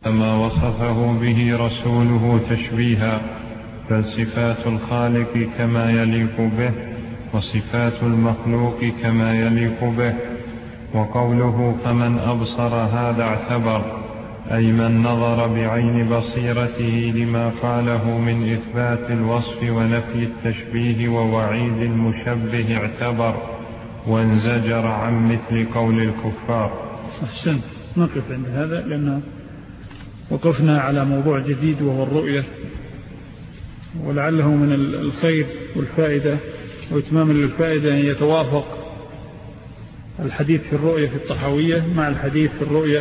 ما وصفه به رسوله تشبيها، بل صفات الخالق كما يليق به، وصفات المخلوق كما يليق به. وقوله فمن أبصر هذا اعتبر، أي من نظر بعين بصيرته لما قاله من إثبات الوصف ونفي التشبيه ووعيد المشبه اعتبر، وانزجر عن مثل قول الكفار. أحسن، نقف عند هذا لأن وقفنا على موضوع جديد وهو الرؤية، ولعله من الخير والفائدة وإتماما للفائدة أن يتوافق الحديث في الرؤية في الطحاوية مع الحديث في الرؤية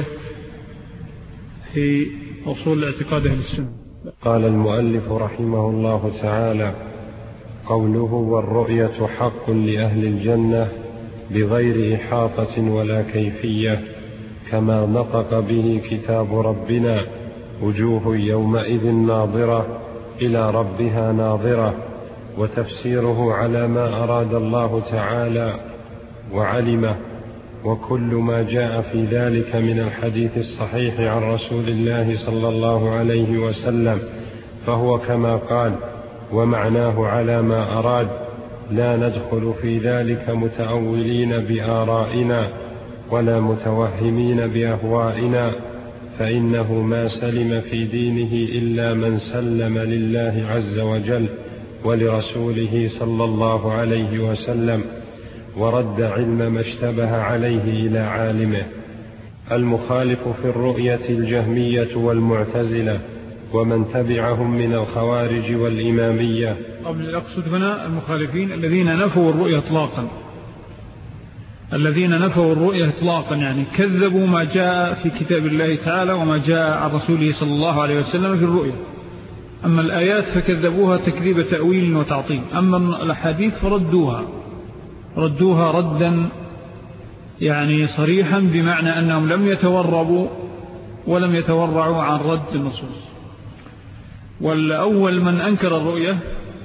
في أصول اعتقاد أهل السنة. قال المؤلف رحمه الله تعالى: قوله والرؤية حق لأهل الجنة بغير إحاطة ولا كيفية، كما نطق به كتاب ربنا: وجوه يومئذ ناظرة إلى ربها ناظرة. وتفسيره على ما أراد الله تعالى وعلمه، وكل ما جاء في ذلك من الحديث الصحيح عن رسول الله صلى الله عليه وسلم، فهو كما قال، ومعناه على ما أراد، لا ندخل في ذلك متأولين بآرائنا ولا متوهمين بأهوائنا، فإنه ما سلم في دينه إلا من سلم لله عز وجل ولرسوله صلى الله عليه وسلم، ورد علم ما اشتبه عليه إلى عالمه. المخالف في الرؤية الجهمية والمعتزلة ومن تبعهم من الخوارج والإمامية. قبل أقصد هنا المخالفين الذين نفوا الرؤية إطلاقا، الذين نفوا الرؤية إطلاقا، يعني كذبوا ما جاء في كتاب الله تعالى وما جاء عن رسوله صلى الله عليه وسلم في الرؤية. أما الآيات فكذبوها تكذيب تأويل وتعطيل، أما الأحاديث فردوها ردا يعني صريحا، بمعنى أنهم لم يتوربوا ولم يتورعوا عن رد النصوص. والأول من أنكر الرؤية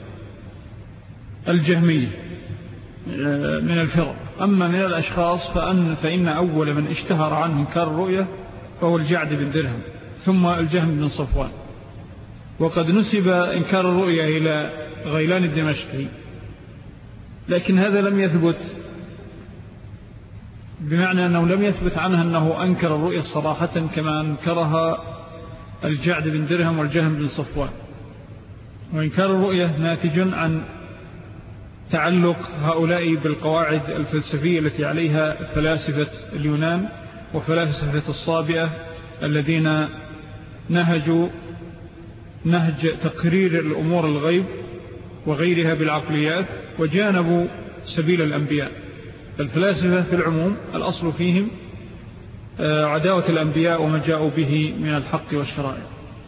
الجهمية من الفرق. أما من الأشخاص فإن أول من اشتهر عنه إنكار الرؤية فهو الجعد بن درهم، ثم الجهم بن صفوان. وقد نسب إنكار الرؤية إلى غيلان الدمشقي، لكن هذا لم يثبت، بمعنى أنه لم يثبت عنه أنه أنكر الرؤية صراحة كما أنكرها الجعد بن درهم والجهم بن صفوان. وإنكار الرؤية ناتج عن تعلق هؤلاء بالقواعد الفلسفية التي عليها فلاسفة اليونان وفلاسفة الصابئة، الذين نهجوا نهج تقرير الأمور الغيب وغيرها بالعقليات، وجانبوا سبيل الأنبياء. الفلاسفة في العموم الأصل فيهم عداوة الأنبياء وما جاءوا به من الحق والشرائع.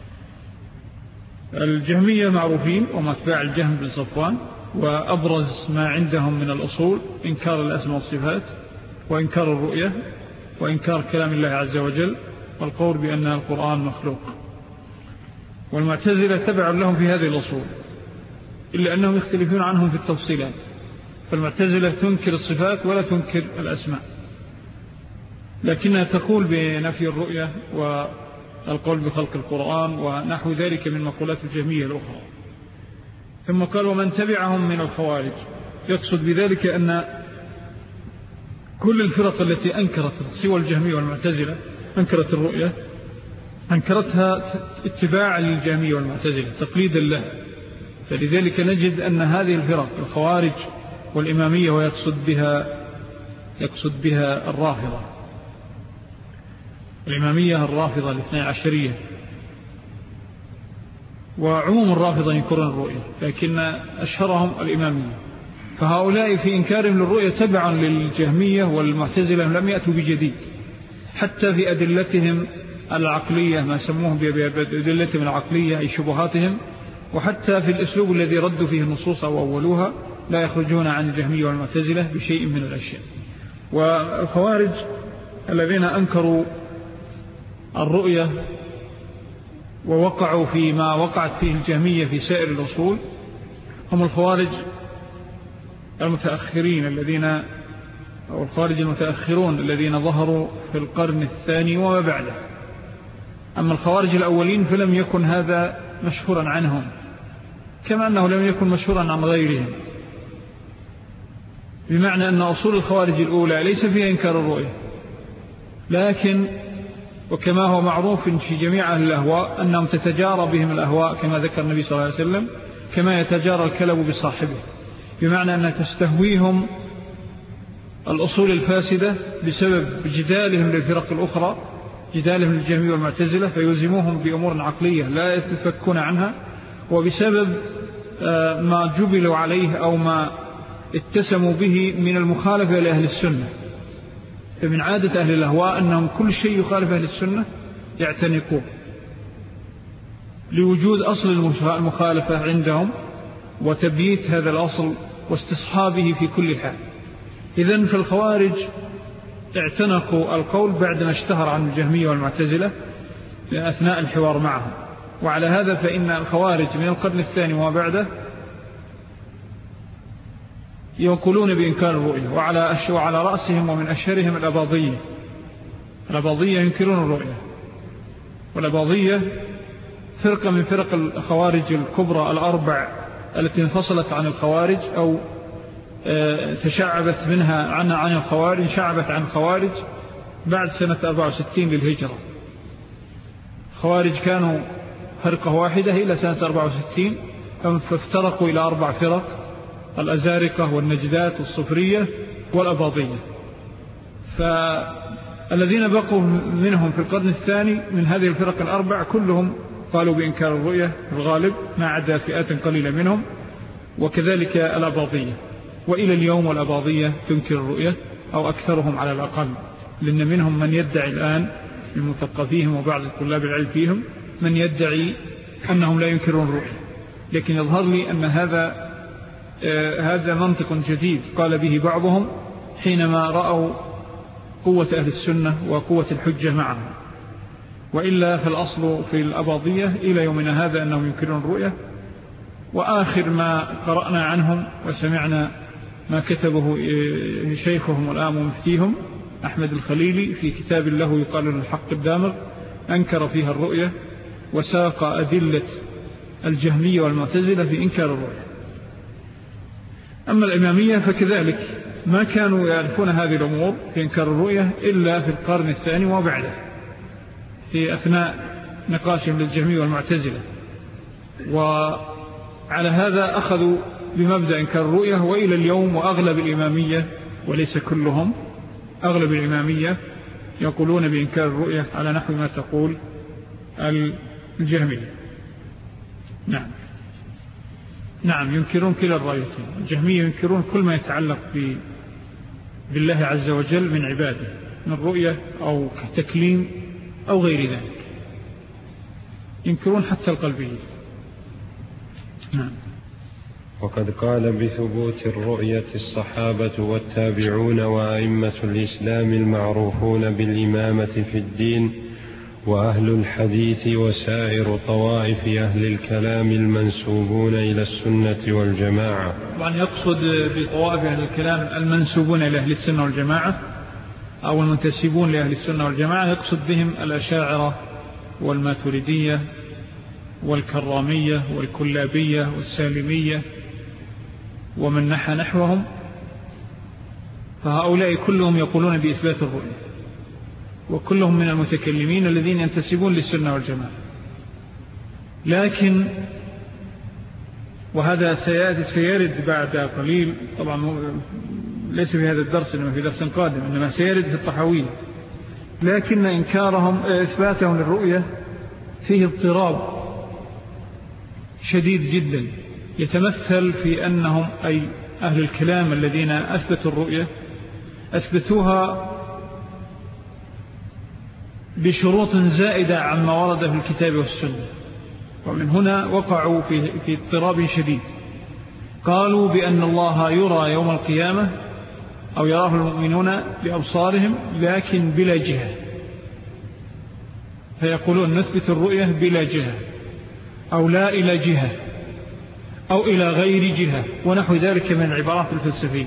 الجهمية معروفين وما اتباع الجهم بن صفوان، وأبرز ما عندهم من الأصول إنكار الأسماء والصفات، وإنكار الرؤية، وإنكار كلام الله عز وجل، والقول بأن القرآن مخلوق. والمعتزلة تبع لهم في هذه الأصول، إلا أنهم يختلفون عنهم في التفصيلات. فالمعتزلة تنكر الصفات ولا تنكر الأسماء، لكنها تقول بنفي الرؤية والقول بخلق القرآن ونحو ذلك من مقولات الجهمية الأخرى. ثم قال ومن تبعهم من الخوارج، يقصد بذلك أن كل الفرق التي أنكرت سوى الجهمية والمعتزلة أنكرت الرؤية، أنكرتها اتباعا للجهمية والمعتزلة تقليدا له. فلذلك نجد أن هذه الفرق الخوارج والإمامية، ويقصد بها الرافضة، الإمامية الرافضة الاثنى عشرية، وعموم الرافضة ينكرون الرؤية، لكن أشهرهم الإمامية. فهؤلاء في إنكارهم للرؤية تبعا للجهمية والمعتزلة لم يأتوا بجديد، حتى في أدلتهم العقلية، ما سموهم بأدلتهم العقلية أي شبهاتهم، وحتى في الأسلوب الذي ردوا فيه النصوص أو أولوها لا يخرجون عن الجهمية والمعتزلة بشيء من الأشياء. والخوارج الذين أنكروا الرؤية ووقعوا فيما وقعت فيه الجهمية في سائر الأصول هم الخوارج المتأخرين الخوارج المتأخرون الذين ظهروا في القرن الثاني وما بعده. أما الخوارج الأولين فلم يكن هذا مشهورا عنهم، كما أنه لم يكن مشهورا عن غيرهم، بمعنى أن أصول الخوارج الأولى ليس فيها إنكار الرؤية، لكن وكما هو معروف في جميع أهل الأهواء أنهم تتجارى بهم الأهواء كما ذكر النبي صلى الله عليه وسلم، كما يتجارى الكلب بصاحبه، بمعنى أن تستهويهم الأصول الفاسدة بسبب جدالهم للفرق الأخرى، جدالهم للجهمية والمعتزلة، فيلزموهم بأمور عقلية لا يتفكون عنها، وبسبب ما جبلوا عليه أو ما اتسموا به من المخالفة لأهل السنة. فمن عادة أهل الأهواء أنهم كل شيء يخالف أهل السنة يعتنقون لوجود أصل المخالفة عندهم وتبييت هذا الأصل واستصحابه في كل حال. إذن فالخوارج اعتنقوا القول بعدما اشتهر عن الجهمية والمعتزلة أثناء الحوار معهم. وعلى هذا فإن الخوارج من القرن الثاني وبعده يقولون بإنكار الرؤية، وعلى رأسهم ومن أشهرهم الأباضية ينكرون الرؤية. والأباضية فرقة من فرق الخوارج الكبرى الأربع التي انفصلت عن الخوارج أو تشعبت منها عن الخوارج، شعبت عن الخوارج بعد سنة 64 للهجرة. الخوارج كانوا فرقة واحدة إلى سنة 64، فافترقوا إلى 4 فرق: الأزارقة والنجدات والصفرية والأباضية. فالذين بقوا منهم في القرن الثاني من هذه الفرق الأربع كلهم قالوا بإنكار الرؤية الغالب، ما عدا فئات قليلة منهم، وكذلك الأباضية. وإلى اليوم الأباضية تنكر الرؤية، أو أكثرهم على الأقل، لأن منهم من يدعي الآن من مثقفيهم وبعض الطلاب العلم فيهم من يدعي أنهم لا ينكرون الرؤية. لكن يظهر لي أن هذا منطق جديد قال به بعضهم حينما رأوا قوة أهل السنة وقوة الحجة معهم، وإلا فالأصل في الأباضية إلى يومنا هذا أنهم ينكرون الرؤية. وآخر ما قرأنا عنهم وسمعنا ما كتبه شيخهم والآن ومفتيهم أحمد الخليلي في كتاب له يقال له الحق الدامغ، أنكر فيها الرؤية وساق أدلة الجهمية والمعتزلة في إنكار الرؤية. أما الإمامية فكذلك ما كانوا يعرفون هذه الأمور في إنكار الرؤية إلا في القرن الثاني وبعده، في أثناء نقاشهم للجهمية والمعتزلة. وعلى هذا أخذوا بمبدأ إنكار الرؤية، وإلى اليوم وأغلب الإمامية وليس كلهم، أغلب الإمامية يقولون بإنكار الرؤية على نحو ما تقول الجهمية. نعم ينكرون كلا الرأيتين. الجهمية ينكرون كل ما يتعلق بالله عز وجل من عباده من رؤية أو تكليم أو غير ذلك، ينكرون حتى القلبية. نعم. وقد قال بثبوت الرؤية الصحابة والتابعون وأئمة الإسلام المعروفون بالإمامة في الدين وأهل الحديث وسائر طوائف أهل الكلام المنسوبون إلى السنة والجماعة. طبعا يقصد بطوائف أهل الكلام المنسوبون إلى أهل السنة والجماعة أو المنتسبون لأهل السنة والجماعة، يقصد بهم الأشاعرة والماتريدية والكرامية والكلابية والسالمية ومن نحى نحوهم. فهؤلاء كلهم يقولون بإثبات الرؤية، وكلهم من المتكلمين الذين ينتسبون للسنة والجماعة. لكن وهذا سيرد بعد قليل، طبعا ليس في هذا الدرس إنما في درس قادم، إنما سيرد في الطحاوية. لكن إنكارهم إثباتهم للرؤية فيه اضطراب شديد جدا، يتمثل في أنهم أي أهل الكلام الذين أثبتوا الرؤية أثبتوها بشروط زائدة عما ورد في الكتاب والسنة، ومن هنا وقعوا في اضطراب شديد. قالوا بأن الله يرى يوم القيامة أو يراه المؤمنون بأبصارهم لكن بلا جهة، فيقولون نثبت الرؤية بلا جهة أو لا إلى جهة أو إلى غير جهة ونحو ذلك من العبارات الفلسفية.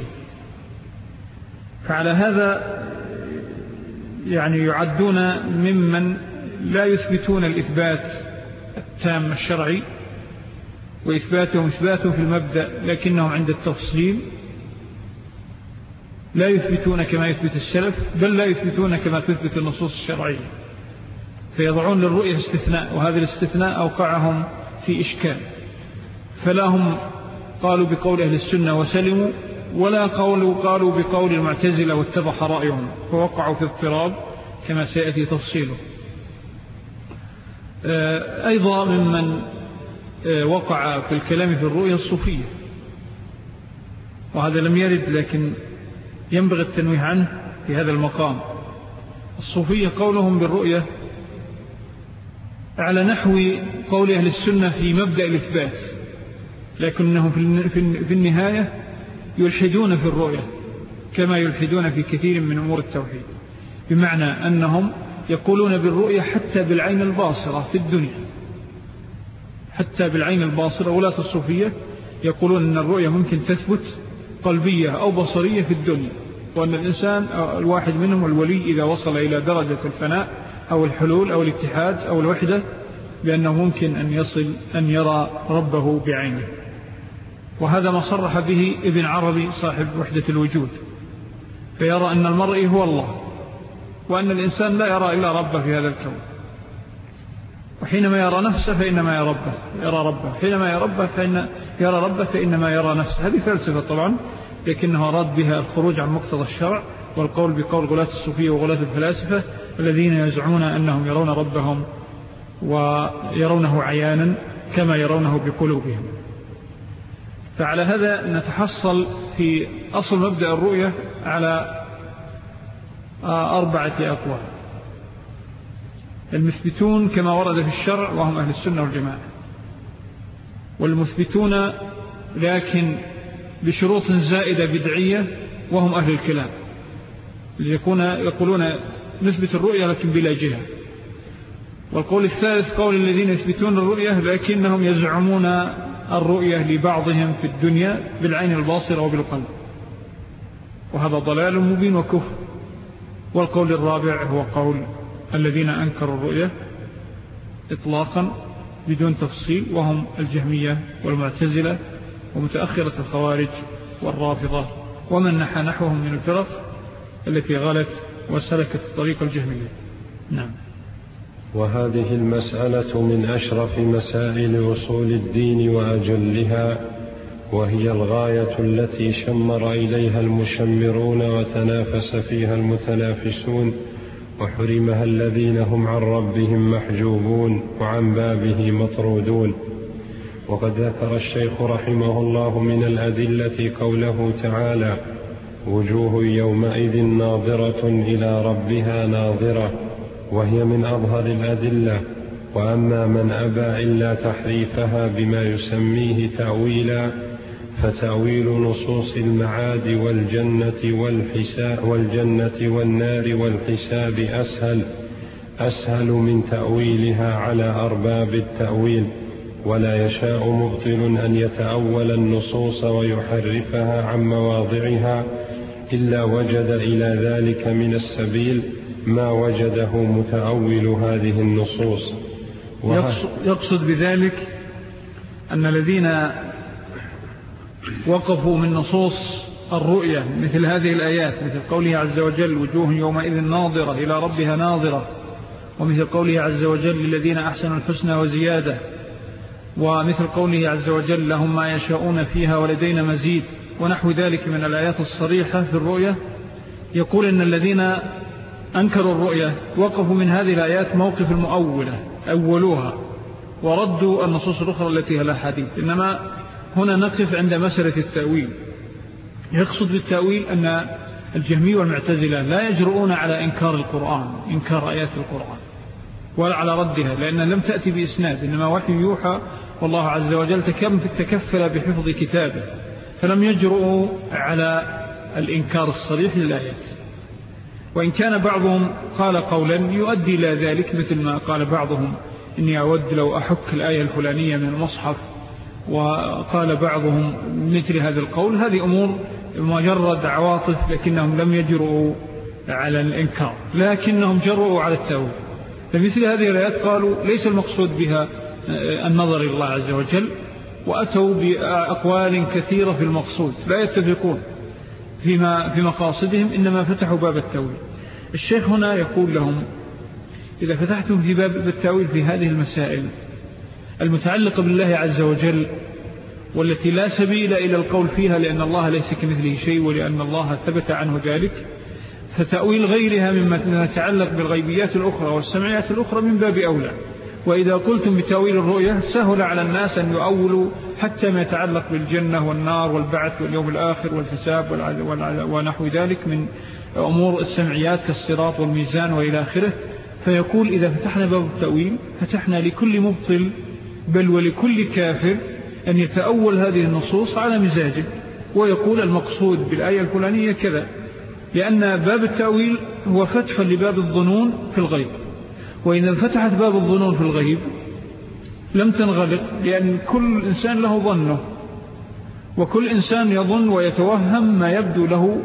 فعلى هذا يعني يعدون ممن لا يثبتون الإثبات التام الشرعي، وإثباتهم إثباتهم في المبدأ، لكنهم عند التفصيل لا يثبتون كما يثبت السلف، بل لا يثبتون كما تثبت النصوص الشرعية، فيضعون للرؤية استثناء، وهذا الاستثناء أوقعهم في إشكال. فلا هم قالوا بقول أهل السنة وسلموا، ولا قالوا بقول المعتزلة واتضح رأيهم، فوقعوا في اضطراب كما سيأتي تفصيله. أيضا ممن وقع في الكلام في الرؤية الصوفية، وهذا لم يرد لكن ينبغي التنويه عنه في هذا المقام. الصوفية قولهم بالرؤية على نحو قول أهل السنة في مبدأ الإثبات، لكنهم في النهاية يلحدون في الرؤية كما يلحدون في كثير من أمور التوحيد، بمعنى أنهم يقولون بالرؤية حتى بالعين الباصرة في الدنيا، حتى بالعين الباصرة. ولاة الصوفية يقولون أن الرؤية ممكن تثبت قلبية أو بصرية في الدنيا، وأن الإنسان الواحد منهم الولي إذا وصل إلى درجة الفناء أو الحلول أو الاتحاد أو الوحدة، بأنه ممكن أن يصل أن يرى ربه بعينه. وهذا ما صرح به ابن عربي صاحب وحدة الوجود، فيرى أن المرء هو الله، وأن الإنسان لا يرى إلا ربه في هذا الكون، وحينما يرى نفسه فإنما يرى ربه، حينما يرى ربه فإنما يرى نفسه. هذه فلسفة طبعا، لكنه أراد بها الخروج عن مقتضى الشرع، والقول بقول غلاة الصوفية وغلاة الفلاسفة الذين يزعمون أنهم يرون ربهم ويرونه عيانا كما يرونه بقلوبهم. فعلى هذا نتحصل في أصل مبدأ الرؤية على 4 أقوال: المثبتون كما ورد في الشرع وهم أهل السنة والجماعة، والمثبتون لكن بشروط زائدة بدعية وهم أهل الكلام، يقولون نثبت الرؤية لكن بلا جهة. والقول الثالث قول الذين يثبتون الرؤية لكنهم يزعمون الرؤية لبعضهم في الدنيا بالعين الباصرة وبالقلب، وهذا ضلال مبين وكفر. والقول الرابع هو قول الذين أنكروا الرؤية إطلاقا بدون تفصيل، وهم الجهمية والمعتزلة ومتأخرة الخوارج والرافضة ومن نحى نحوهم من الفرق التي غلت وسلكت طريق الجهمية. نعم. وهذه المسألة من أشرف مسائل أصول الدين وأجلها، وهي الغاية التي شمر إليها المشمرون وتنافس فيها المتنافسون، وحرمها الذين هم عن ربهم محجوبون وعن بابه مطرودون. وقد ذكر الشيخ رحمه الله من الأدلة قوله تعالى: وجوه يومئذ ناظرة إلى ربها ناظرة، وهي من أظهر الأدلة. وأما من أبى إلا تحريفها بما يسميه تأويلا، فتأويل نصوص المعاد والجنة والنار والحساب أسهل من تأويلها على أرباب التأويل. ولا يشاء مبطل أن يتأول النصوص ويحرفها عن مواضعها إلا وجد إلى ذلك من السبيل ما وجده متأول هذه النصوص. يقصد بذلك أن الذين وقفوا من نصوص الرؤية مثل هذه الآيات، مثل قوله عز وجل: وجوه يومئذ ناظرة إلى ربها ناظرة، ومثل قوله عز وجل: للذين أحسنوا الحسنى وزيادة، ومثل قوله عز وجل: لهم ما يشاءون فيها ولدينا مزيد، ونحو ذلك من الآيات الصريحة في الرؤية. يقول إن الذين أنكروا الرؤية وقفوا من هذه الآيات موقف المؤولة، أولوها وردوا النصوص الأخرى التي هي الأحاديث. إنما هنا نقف عند مسألة التأويل. يقصد بالتأويل أن الجهمية والمعتزلة لا يجرؤون على إنكار القرآن، إنكار آيات القرآن، ولا على ردها، لأن لم تأتي بإسناد، إنما وحي يوحى، والله عز وجل تكفل بحفظ كتابه، فلم يجرؤوا على الإنكار الصريح للآيات. وإن كان بعضهم قال قولا يؤدي إلى ذلك، مثل ما قال بعضهم: إني أود لو أحك الآية الفلانية من المصحف، وقال بعضهم مثل هذا القول. هذه أمور مجرد عواطف، لكنهم لم يجرؤوا على الإنكار، لكنهم جرؤوا على التأويل. فمثل هذه الآيات قالوا ليس المقصود بها النظر إلى الله عز وجل، وأتوا بأقوال كثيرة في المقصود لا يتفقون في مقاصدهم، إنما فتحوا باب التأويل. الشيخ هنا يقول لهم إذا فتحتم في باب التأويل في هذه المسائل المتعلقة بالله عز وجل والتي لا سبيل إلى القول فيها لأن الله ليس كمثله شيء ولأن الله ثبت عنه ذلك، فتأويل غيرها مما يتعلق بالغيبيات الأخرى والسمعيات الأخرى من باب أولى. وإذا قلتم بتأويل الرؤية سهل على الناس أن يؤولوا حتى ما يتعلق بالجنة والنار والبعث واليوم الآخر والحساب ونحو ذلك من أمور السمعيات كالصراط والميزان وإلى آخره. فيقول إذا فتحنا باب التأويل فتحنا لكل مبطل بل ولكل كافر أن يتأول هذه النصوص على مزاجه، ويقول المقصود بالآية الفلانية كذا، لأن باب التأويل هو فتح لباب الظنون في الغيب، وإذا فتحت باب الظنون في الغيب لم تنغلق، لأن كل إنسان له ظنه، وكل إنسان يظن ويتوهم ما يبدو له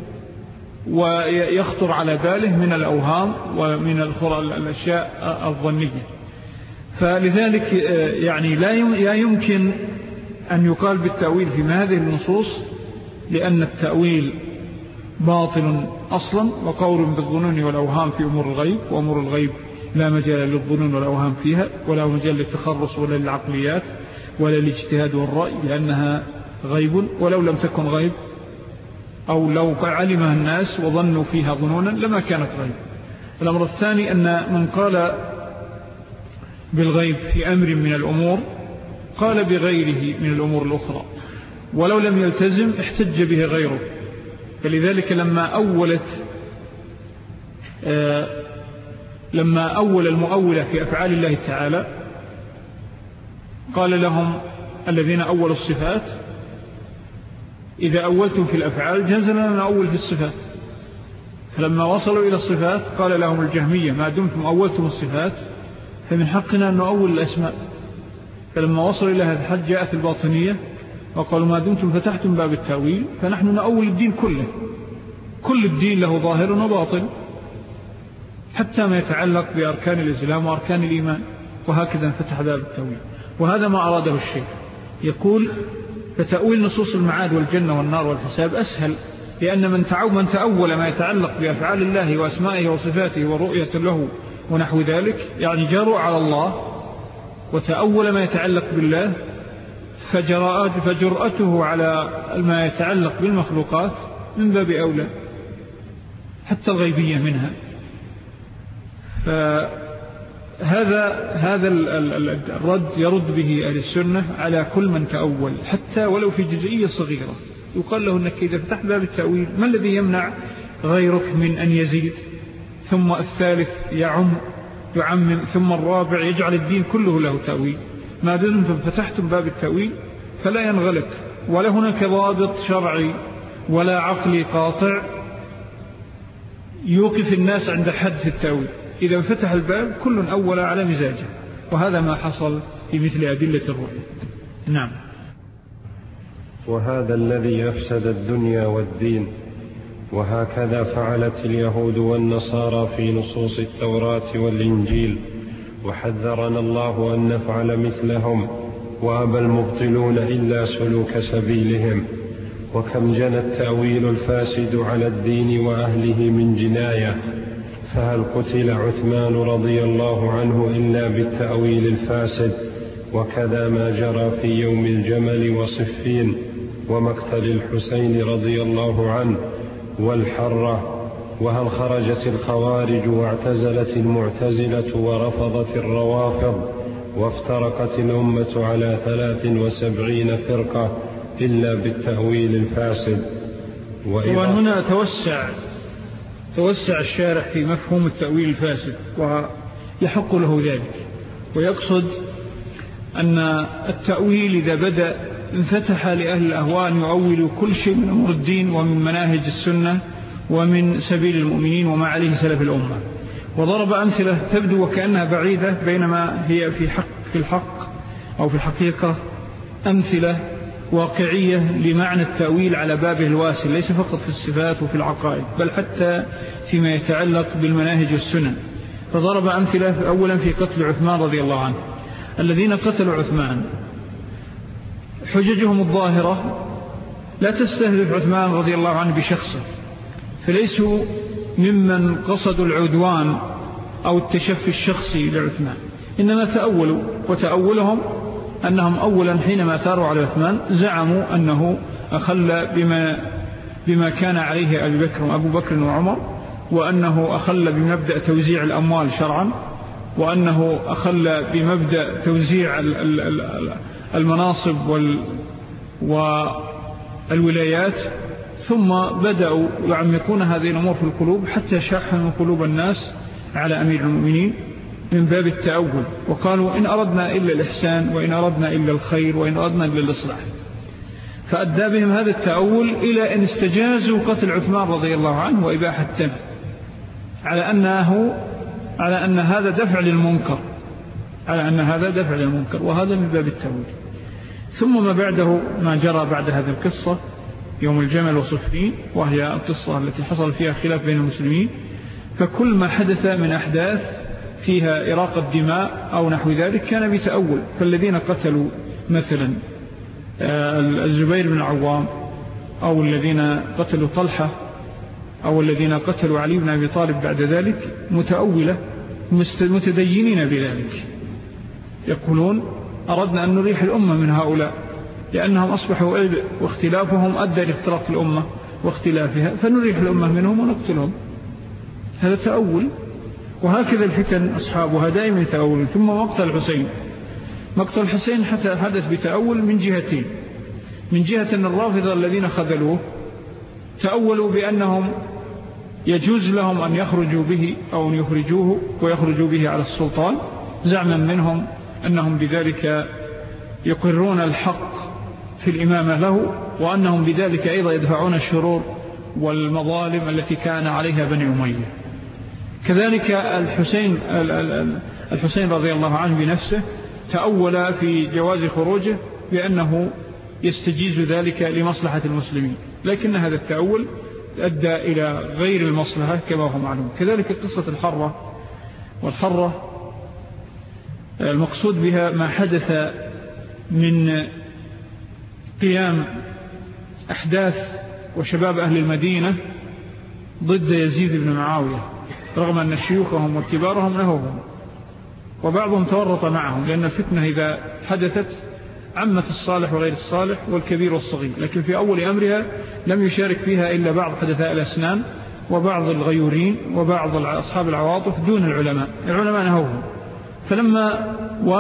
ويخطر على باله من الأوهام ومن الأشياء الظنية. فلذلك يعني لا يمكن أن يقال بالتأويل في هذه النصوص، لأن التأويل باطل أصلا، وقول بالظنون والأوهام في أمور الغيب، وأمور الغيب لا مجال للظنون والأوهام فيها، ولا مجال للتخرص ولا للعقليات ولا للاجتهاد والرأي، لأنها غيب، ولو لم تكن غيب أو لو علمها الناس وظنوا فيها ظنونا لما كانت غيب. الأمر الثاني أن من قال بالغيب في أمر من الأمور قال بغيره من الأمور الأخرى، ولو لم يلتزم احتج به غيره. فلذلك لما أول المؤولة في أفعال الله تعالى قال لهم الذين أولوا الصفات إذا أولتم في الأفعال جاز لنا نأول في الصفات. فلما وصلوا إلى الصفات قال لهم الجهمية ما دمتم أولتم الصفات فمن حقنا أن نؤول الأسماء. فلما وصلوا إلى هذا الحد جاءت الباطنية وقالوا ما دمتم فتحتم باب التأويل فنحن نأول الدين كله، كل الدين له ظاهر وباطن، حتى ما يتعلق بأركان الإسلام وأركان الإيمان، وهكذا فتح باب التأويل. وهذا ما أراده الشيخ، يقول فتأويل نصوص المعاد والجنة والنار والحساب أسهل، لأن من تأول ما يتعلق بأفعال الله وأسمائه وصفاته ورؤية له ونحو ذلك، يعني جرؤ على الله وتأول ما يتعلق بالله، فجرأته على ما يتعلق بالمخلوقات من باب أولى حتى الغيبية منها. فهذا الرد يرد به أهل السنة على كل من تأول حتى ولو في جزئية صغيرة. يقال له أنك إذا فتحت باب التأويل ما الذي يمنع غيرك من أن يزيد، ثم الثالث يعمم، ثم الرابع يجعل الدين كله له تأويل؟ ما دمتم فتحتم باب التأويل فلا ينغلق، ولا هناك ضابط شرعي ولا عقلي قاطع يوقف الناس عند حد في التأويل. إذا فتح الباب كل أول على مزاجه، وهذا ما حصل في مثل أدلة الرؤية. نعم. وهذا الذي أفسد الدنيا والدين، وهكذا فعلت اليهود والنصارى في نصوص التوراة والإنجيل، وحذرنا الله أن نفعل مثلهم، وأبى المبطلون إلا سلوك سبيلهم. وكم جنى التأويل الفاسد على الدين وأهله من جناية، فهل قتل عثمان رضي الله عنه إلا بالتأويل الفاسد؟ وكذا ما جرى في يوم الجمل وصفين ومقتل الحسين رضي الله عنه والحرة. وهل خرجت الخوارج واعتزلت المعتزلة ورفضت الروافض وافترقت الأمة على 73 فرقة إلا بالتأويل الفاسد؟ وهنا توسع الشارح في مفهوم التأويل الفاسد، ويحق له ذلك، ويقصد أن التأويل إذا بدأ انفتح لأهل الأهواء أن يؤولوا كل شيء من أمور الدين ومن مناهج السنة ومن سبيل المؤمنين وما عليه سلف الأمة، وضرب أمثلة تبدو وكأنها بعيدة بينما هي في الحق أو في الحقيقة أمثلة واقعية لمعنى التأويل على بابه الواسع، ليس فقط في الصفات وفي العقائد بل حتى فيما يتعلق بالمناهج والسنن. فضرب أمثلة أولا في قتل عثمان رضي الله عنه. الذين قتلوا عثمان حججهم الظاهرة لا تستهدف عثمان رضي الله عنه بشخصه، فليسوا ممن قصدوا العدوان أو التشفي الشخصي لعثمان، إنما تأولوا، وتأولهم أنهم أولا حينما ثاروا على عثمان زعموا أنه أخل بما كان عليه أبو بكر وعمر، وأنه أخل بمبدأ توزيع الأموال شرعا، وأنه أخل بمبدأ توزيع المناصب والولايات. ثم بدأوا يعمقون هذه الأمور في القلوب حتى شاحنوا قلوب الناس على أمير المؤمنين من باب التأول، وقالوا إن أردنا إلا الإحسان، وإن أردنا إلا الخير، وإن أردنا إلا الإصلاح. فأدى بهم هذا التأول إلى أن استجازوا قتل عثمان رضي الله عنه وإباحة الدم على أن هذا دفع للمنكر، وهذا من باب التأويل. ثم ما بعده ما جرى بعد هذه القصة يوم الجمل وصفين، وهي القصة التي حصل فيها خلاف بين المسلمين، فكل ما حدث من أحداث فيها إراقة دماء أو نحو ذلك كان بتأول. فالذين قتلوا مثلا الزبير بن العوام، أو الذين قتلوا طلحة، أو الذين قتلوا علي بن أبي طالب بعد ذلك متأولة متدينين بذلك، يقولون أردنا أن نريح الأمة من هؤلاء لأنهم أصبحوا عبء، واختلافهم أدى لاختراق الأمة واختلافها، فنريح الأمة منهم ونقتلهم. هذا تأول. وهكذا الفتن أصحابها دائما تأول. ثم مقتل الحسين حتى حدث بتأول من جهتين. من جهة أن الرافضة الذين خذلوه تأولوا بأنهم يجوز لهم أن يخرجوا به أو أن يخرجوه ويخرجوا به على السلطان، زعما منهم أنهم بذلك يقرون الحق في الإمامة له، وأنهم بذلك أيضا يدفعون الشرور والمظالم التي كان عليها بني أمية. كذلك الحسين رضي الله عنه بنفسه تأول في جواز خروجه بأنه يستجيز ذلك لمصلحة المسلمين، لكن هذا التأول أدى إلى غير المصلحة كما هو معلوم. كذلك قصة والحرة المقصود بها ما حدث من قيام أحداث وشباب أهل المدينة ضد يزيد بن معاوية، رغم أن شيوخهم وكبارهم نهوهم، وبعضهم تورط معهم، لأن الفتنة إذا حدثت عمت الصالح وغير الصالح والكبير والصغير، لكن في أول أمرها لم يشارك فيها إلا بعض حدثاء الأسنان وبعض الغيورين وبعض أصحاب العواطف دون العلماء نهوهم. فلما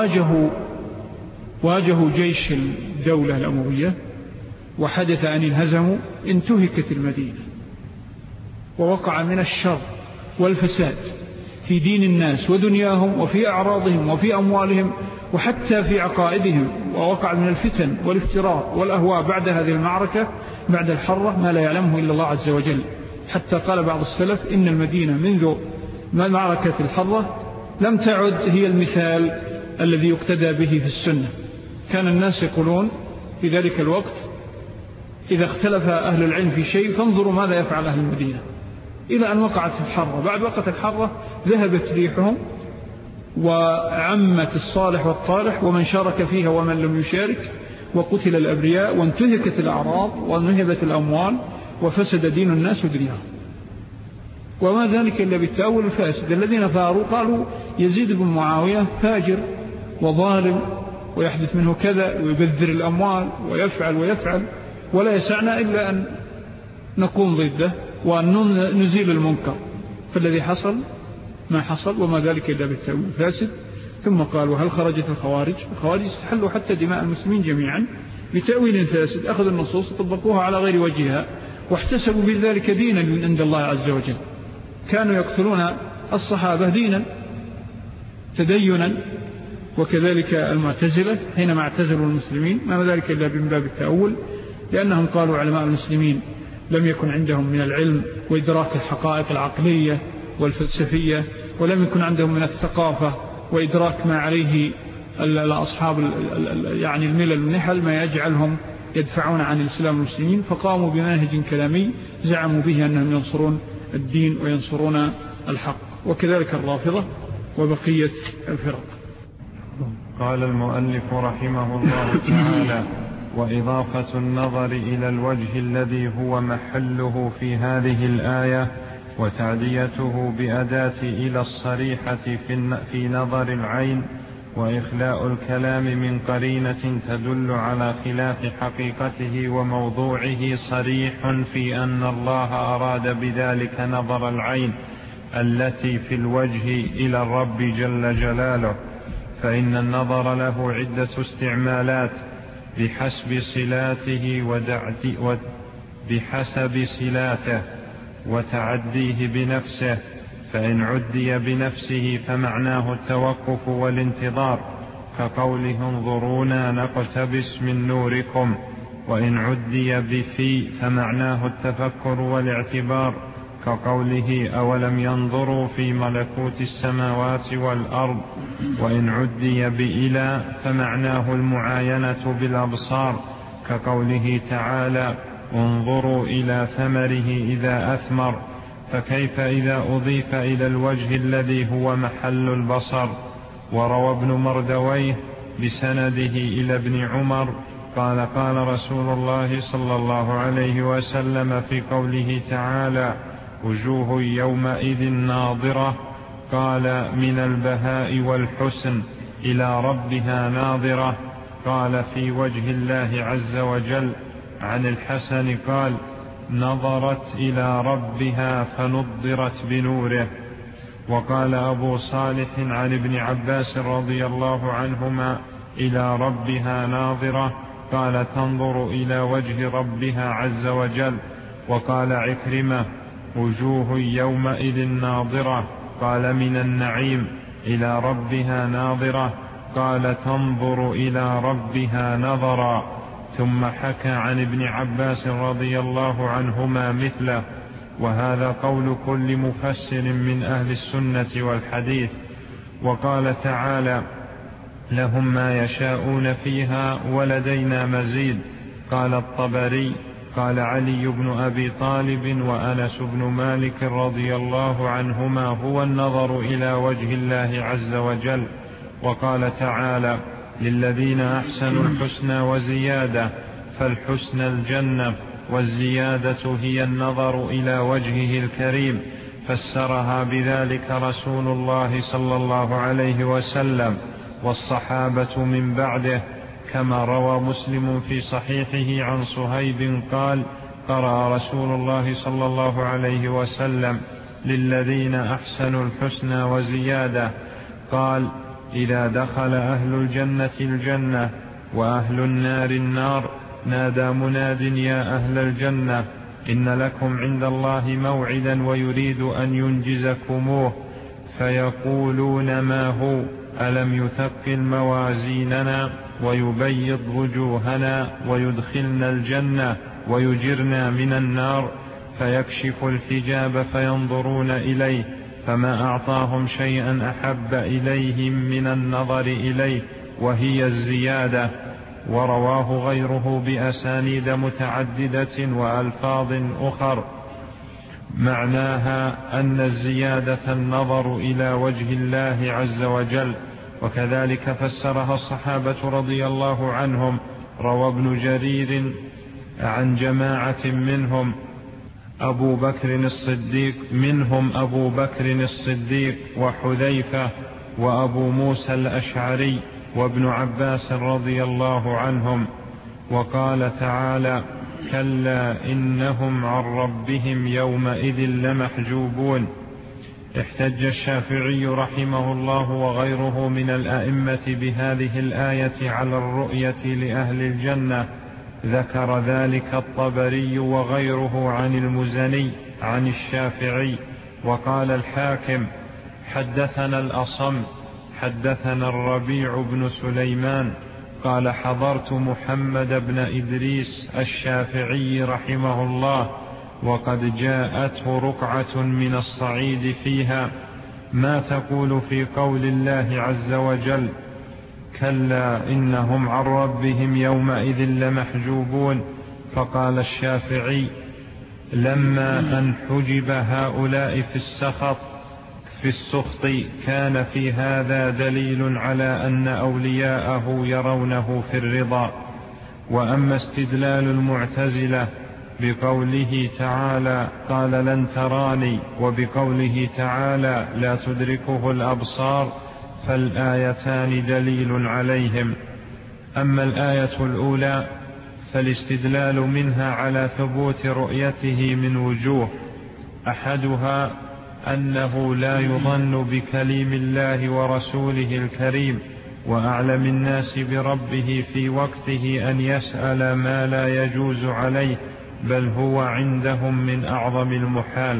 واجهوا جيش الدولة الأموية وحدث أن انهزموا، انتهكت المدينة، ووقع من الشر والفساد في دين الناس ودنياهم وفي أعراضهم وفي أموالهم وحتى في عقائدهم، ووقع من الفتن والافتراء والأهواء بعد هذه المعركة بعد الحرة ما لا يعلمه إلا الله عز وجل. حتى قال بعض السلف إن المدينة منذ معركة الحرة لم تعد هي المثال الذي يقتدى به في السنة. كان الناس يقولون في ذلك الوقت إذا اختلف أهل العلم في شيء فانظروا ماذا يفعل أهل المدينة، إلى أن وقعت الحرة. بعد وقت الحرة ذهبت ريحهم وعمت الصالح والطالح ومن شارك فيها ومن لم يشارك، وقتل الأبرياء وانتهكت الأعراض ونهبت الأموال وفسد دين الناس ودنياهم. وما ذلك إلا بالتأول الفاسد. الذين ثاروا قالوا يزيد بن معاوية فاجر وظالم ويحدث منه كذا ويبذر الأموال ويفعل ولا يسعنا إلا أن نقوم ضده وأن نزيل المنكر. فالذي حصل ما حصل، وما ذلك إلا بالتأويل الفاسد. ثم قالوا هل خرجت الخوارج استحلوا حتى دماء المسلمين جميعا بتأويل فاسد، أخذوا النصوص وطبقوها على غير وجهها واحتسبوا بذلك دينا من عند الله عز وجل. كانوا يقتلون الصحابة دينا تدينا. وكذلك المعتزلة حينما اعتزلوا المسلمين ما ذلك إلا من باب التأول، لأنهم قالوا علماء المسلمين لم يكن عندهم من العلم وإدراك الحقائق العقلية والفلسفية، ولم يكن عندهم من الثقافة وإدراك ما عليه الأصحاب يعني الملل والنحل ما يجعلهم يدفعون عن الإسلام المسلمين، فقاموا بمنهج كلامي زعموا به أنهم ينصرون الدين وينصرون الحق. وكذلك الرافضة وبقية الفرق. قال المؤلف رحمه الله تعالى: وإضافة النظر إلى الوجه الذي هو محله في هذه الآية وتعديته بأداة إلى الصريحة في نظر العين وإخلاء الكلام من قرينة تدل على خلاف حقيقته وموضوعه صريح في أن الله أراد بذلك نظر العين التي في الوجه إلى الرب جل جلاله، فإن النظر له عدة استعمالات بحسب صلاته وتعديه بنفسه، فإن عدي بنفسه فمعناه التوقف والانتظار كقوله انظرونا نقتبس من نوركم، وإن عدي بفي فمعناه التفكر والاعتبار كقوله أولم ينظروا في ملكوت السماوات والأرض، وإن عدي بإلى فمعناه المعاينة بالأبصار كقوله تعالى انظروا إلى ثمره إذا أثمر، فكيف إذا أضيف إلى الوجه الذي هو محل البصر. وروى ابن مردويه بسنده إلى ابن عمر قال قال رسول الله صلى الله عليه وسلم في قوله تعالى وجوه يومئذ ناظرة، قال من البهاء والحسن إلى ربها ناظرة، قال في وجه الله عز وجل. عن الحسن قال نظرت إلى ربها فنضرت بنوره. وقال أبو صالح عن ابن عباس رضي الله عنهما إلى ربها ناظرة، قال تنظر إلى وجه ربها عز وجل. وقال عكرمة وجوه يومئذ ناظرة، قال من النعيم إلى ربها ناظرة، قال تنظر إلى ربها نظرا. ثم حكى عن ابن عباس رضي الله عنهما مثله، وهذا قول كل مفسر من أهل السنة والحديث. وقال تعالى لهم ما يشاءون فيها ولدينا مزيد. قال الطبري قال علي بن أبي طالب وأنس بن مالك رضي الله عنهما هو النظر إلى وجه الله عز وجل. وقال تعالى للذين أحسنوا الحسنى وزيادة، فالحسنى الجنة والزيادة هي النظر إلى وجهه الكريم، فسرها بذلك رسول الله صلى الله عليه وسلم والصحابة من بعده، كما روى مسلم في صحيحه عن صهيب قال قرأ رسول الله صلى الله عليه وسلم للذين أحسنوا الحسنى وزيادة، قال إذا دخل أهل الجنة الجنة وأهل النار النار نادى مناد يا أهل الجنة إن لكم عند الله موعدا ويريد أن ينجزكموه، فيقولون ما هو ألم يثقل موازيننا ويبيض وجوهنا ويدخلنا الجنة ويجرنا من النار، فيكشف الحجاب فينظرون إليه فما أعطاهم شيئا أحب إليهم من النظر إليه وهي الزيادة. ورواه غيره بأسانيد متعددة وألفاظ أخر معناها أن الزيادة النظر إلى وجه الله عز وجل، وكذلك فسرها الصحابة رضي الله عنهم. روى ابن جرير عن جماعة منهم أبو بكر الصديق وحذيفة وأبو موسى الأشعري وابن عباس رضي الله عنهم. وقال تعالى كلا إنهم عن ربهم يومئذ لمحجوبون. احتج الشافعي رحمه الله وغيره من الأئمة بهذه الآية على الرؤية لأهل الجنة، ذكر ذلك الطبري وغيره عن المزني عن الشافعي. وقال الحاكم حدثنا الأصم حدثنا الربيع بن سليمان قال حضرت محمد بن إدريس الشافعي رحمه الله وقد جاءته رقعة من الصعيد فيها ما تقول في قول الله عز وجل كلا إنهم عن ربهم يومئذ لمحجوبون. فقال الشافعي لما أن حجب هؤلاء في السخط في السخط كان في هذا دليل على أن أولياءه يرونه في الرضا. وأما استدلال المعتزلة بقوله تعالى قال لن تراني وبقوله تعالى لا تدركه الأبصار فالآيتان دليل عليهم. أما الآية الأولى فالاستدلال منها على ثبوت رؤيته من وجوه، أحدها أنه لا يظن بكليم الله ورسوله الكريم وأعلم الناس بربه في وقته أن يسأل ما لا يجوز عليه، بل هو عندهم من أعظم المحال.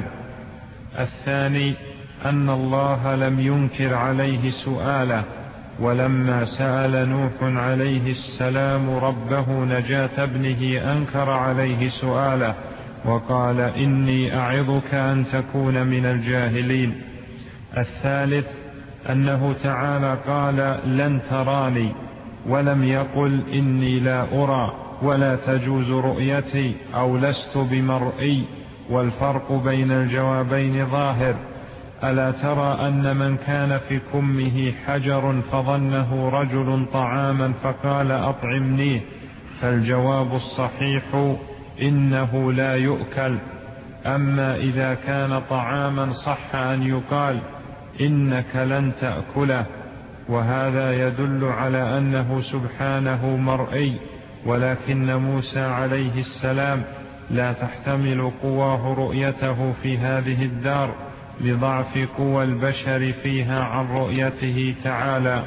الثاني أن الله لم ينكر عليه سؤاله، ولما سأل نوح عليه السلام ربه نجاة ابنه أنكر عليه سؤاله وقال إني أعظك أن تكون من الجاهلين. الثالث أنه تعالى قال لن تراني ولم يقل إني لا أرى ولا تجوز رؤيتي أو لست بمرئي، والفرق بين الجوابين ظاهر. ألا ترى أن من كان في كمه حجر فظنه رجل طعاما فقال أطعمنيه، فالجواب الصحيح إنه لا يؤكل. أما إذا كان طعاما صح أن يقال إنك لن تأكله، وهذا يدل على أنه سبحانه مرئي، ولكن موسى عليه السلام لا تحتمل قواه رؤيته في هذه الدار لضعف قوى البشر فيها عن رؤيته تعالى.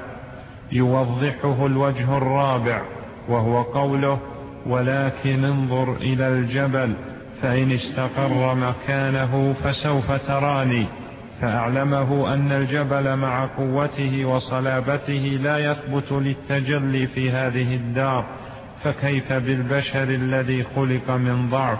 يوضحه الوجه الرابع وهو قوله ولكن انظر إلى الجبل فإن استقر مكانه فسوف تراني، فأعلمه أن الجبل مع قوته وصلابته لا يثبت للتجلي في هذه الدار، فكيف بالبشر الذي خلق من ضعف.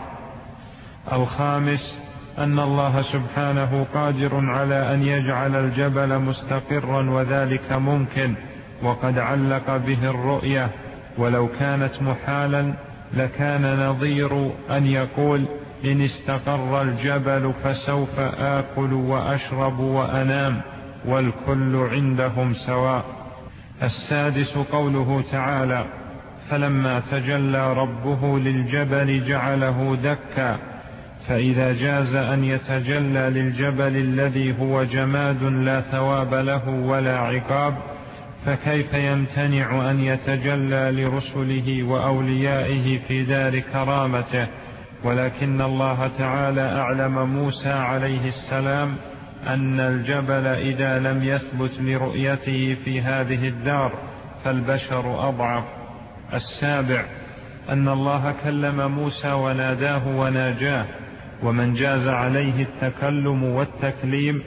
الخامس أن الله سبحانه قادر على أن يجعل الجبل مستقرا، وذلك ممكن، وقد علق به الرؤية، ولو كانت محالا لكان نظير أن يقول إن استقر الجبل فسوف آكل وأشرب وأنام، والكل عندهم سواء. السادس قوله تعالى فلما تجلى ربه للجبل جعله دكا، فإذا جاز أن يتجلى للجبل الذي هو جماد لا ثواب له ولا عقاب، فكيف يمتنع أن يتجلى لرسله وأوليائه في دار كرامته؟ ولكن الله تعالى أعلم موسى عليه السلام أن الجبل إذا لم يثبت لرؤيته في هذه الدار فالبشر أضعف. السابع أن الله كلم موسى وناداه وناجاه، ومن جاز عليه التكلم والتكليم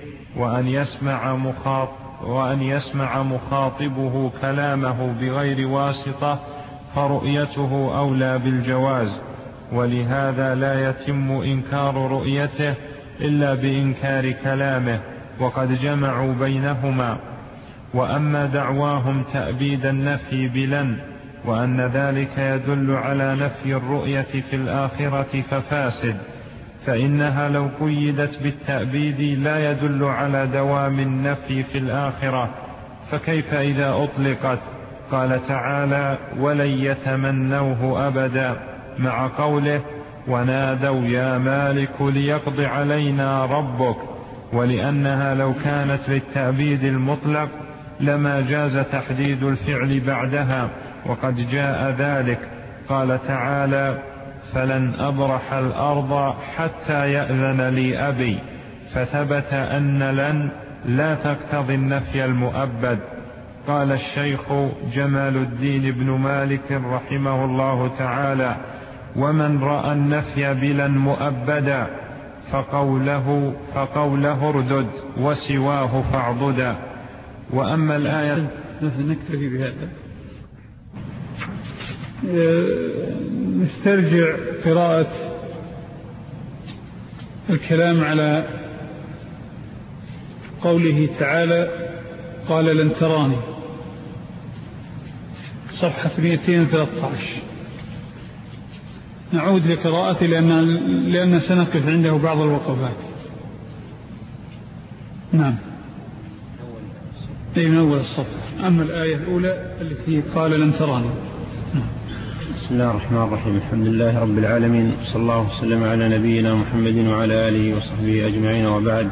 وأن يسمع مخاطبه كلامه بغير واسطة فرؤيته أولى بالجواز، ولهذا لا يتم إنكار رؤيته إلا بإنكار كلامه، وقد جمعوا بينهما. وأما دعواهم تأبيد النفي بلن وأن ذلك يدل على نفي الرؤية في الآخرة ففاسد، فإنها لو قيدت بالتأبيد لا يدل على دوام النفي في الآخرة، فكيف إذا أطلقت؟ قال تعالى ولن يتمنوه أبدا، مع قوله ونادوا يا مالك ليقضي علينا ربك، ولأنها لو كانت للتأبيد المطلق لما جاز تحديد الفعل بعدها، وقد جاء ذلك. قال تعالى فلن أبرح الأرض حتى يأذن لي أبي، فثبت أن لن لا تقتضي النفي المؤبد. قال الشيخ جمال الدين بن مالك رحمه الله تعالى ومن رأى النفي بلا مؤبدا فقوله اردد وسواه فاعضدا. وأما الآية نكتفي بهذا، نسترجع قراءة الكلام على قوله تعالى قال لن تراني، صفحة 213. نعود لقراءته لأن سنقف عنده بعض الوقفات. نعم. أي من أول الصف. أما الآية الأولى التي قال لن تراني. بسم الله الرحمن الرحيم. الحمد لله رب العالمين، صلى الله وسلم على نبينا محمد وعلى آله وصحبه أجمعين، وبعد.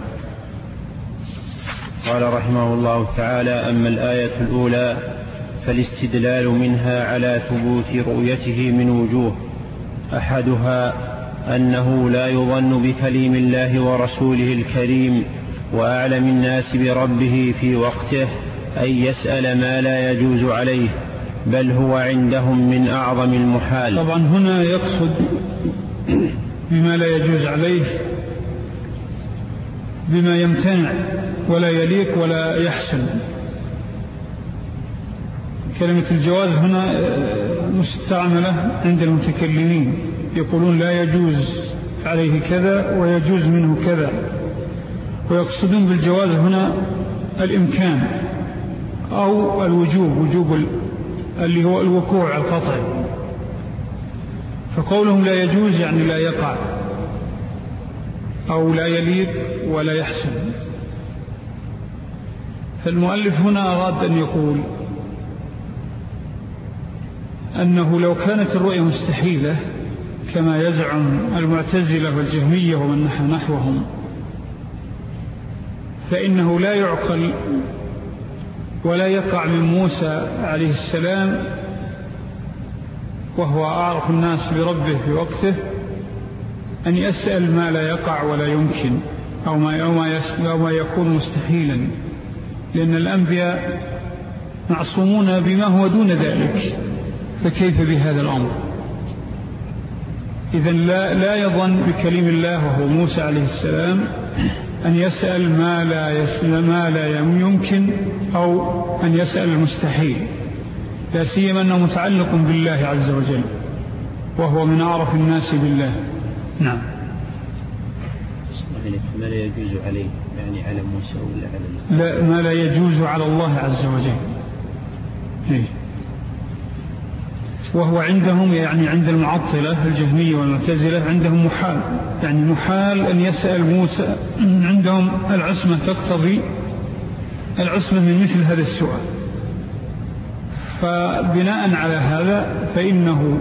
قال رحمه الله تعالى: أما الآية الأولى فالاستدلال منها على ثبوت رؤيته من وجوه، أحدها أنه لا يظن بكليم الله ورسوله الكريم وأعلم الناس بربه في وقته أن يسأل ما لا يجوز عليه، بل هو عندهم من أعظم المحال. طبعا هنا يقصد بما لا يجوز عليه بما يمتنع ولا يليق ولا يحسن. كلمة الجواز هنا مستعملة عند المتكلمين، يقولون لا يجوز عليه كذا ويجوز منه كذا، ويقصدون بالجواز هنا الإمكان أو الوجوب، وجوب اللي هو الوقوع القطعي. فقولهم لا يجوز يعني لا يقع أو لا يليق ولا يحسن. فالمؤلف هنا أراد أن يقول أنه لو كانت الرؤية مستحيلة كما يزعم المعتزلة والجهمية ومن نحوهم، فإنه لا يعقل ولا يقع من موسى عليه السلام وهو أعرف الناس بربه في وقته أن يسأل ما لا يقع ولا يمكن أو ما يكون مستحيلا، لأن الأنبياء معصومون بما هو دون ذلك، فكيف بهذا الأمر؟ إذن لا يظن بكليم الله وهو موسى عليه السلام أن يسأل ما لا يمكن أو أن يسأل المستحيل، لا سيما أنه متعلق بالله عز وجل وهو من أعرف الناس بالله. نعم. ما لا يجوز عليه يعني على موسى ولا على الله؟ لا، ما لا يجوز على الله عز وجل. وهو عندهم يعني عند المعطلة الجهمية والمعتزلة عندهم محال، يعني محال أن يسأل موسى. عندهم العصمة تقتضي العصمة من مثل هذا السؤال، فبناء على هذا فإنه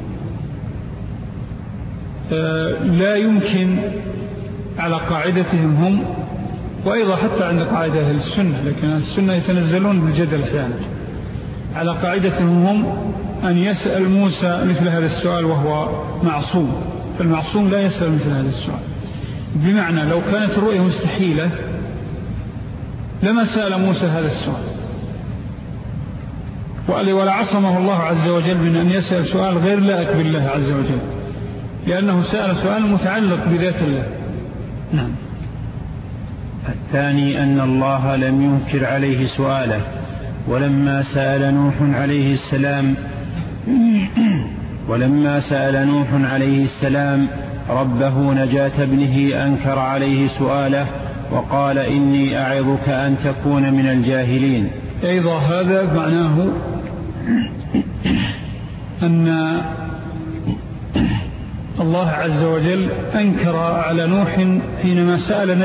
لا يمكن على قاعدتهم هم، وأيضا حتى عند قاعدة أهل السنة، لكن أهل السنة يتنزلون بالجدل أحيانا، على قاعدتهم هم أن يسأل موسى مثل هذا السؤال وهو معصوم، فالمعصوم لا يسأل مثل هذا السؤال. بمعنى لو كانت الرؤية مستحيلة لما سأل موسى هذا السؤال، ولا عصمه الله عز وجل من أن يسأل سؤال غير لائق بالله عز وجل، لأنه سأل سؤال متعلق بذات الله. نعم. الثاني أن الله لم ينكر عليه سؤاله، ولما سأل نوح عليه السلام ربه نجاة ابنه أنكر عليه سؤاله وقال إني أعظك أن تكون من الجاهلين. أيضا هذا معناه أن الله عز وجل أنكر على نوح حينما سأل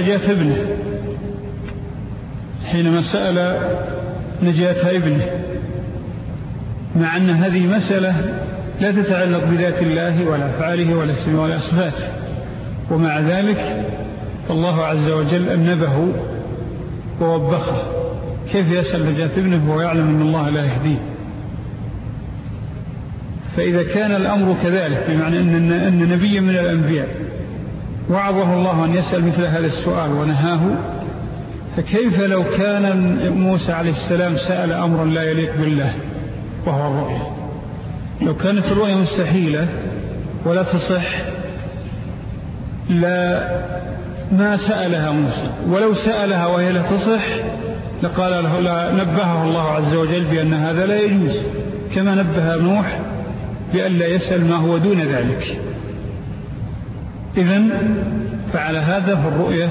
نجاة ابنه، مع أن هذه مسألة لا تتعلق بذات الله ولا أفعاله ولا اسمه ولا صفاته، ومع ذلك الله عز وجل أنبه ووبخه. كيف يسأل نجاة ابنه وهو يعلم أن الله لا يهديه؟ فإذا كان الأمر كذلك، بمعنى أن نبي من الأنبياء وعظه الله أن يسأل مثل هذا السؤال ونهاه، فكيف لو كان موسى عليه السلام سأل أمرا لا يليق بالله وهو الرؤية؟ لو كانت الرؤية مستحيلة ولا تصح ما سألها موسى، ولو سألها وهي لا تصح لقال له نبهه الله عز وجل بأن هذا لا يجوز، كما نبه نوح بأن لا يسأل ما هو دون ذلك. إذن فعلى هذا فالرؤية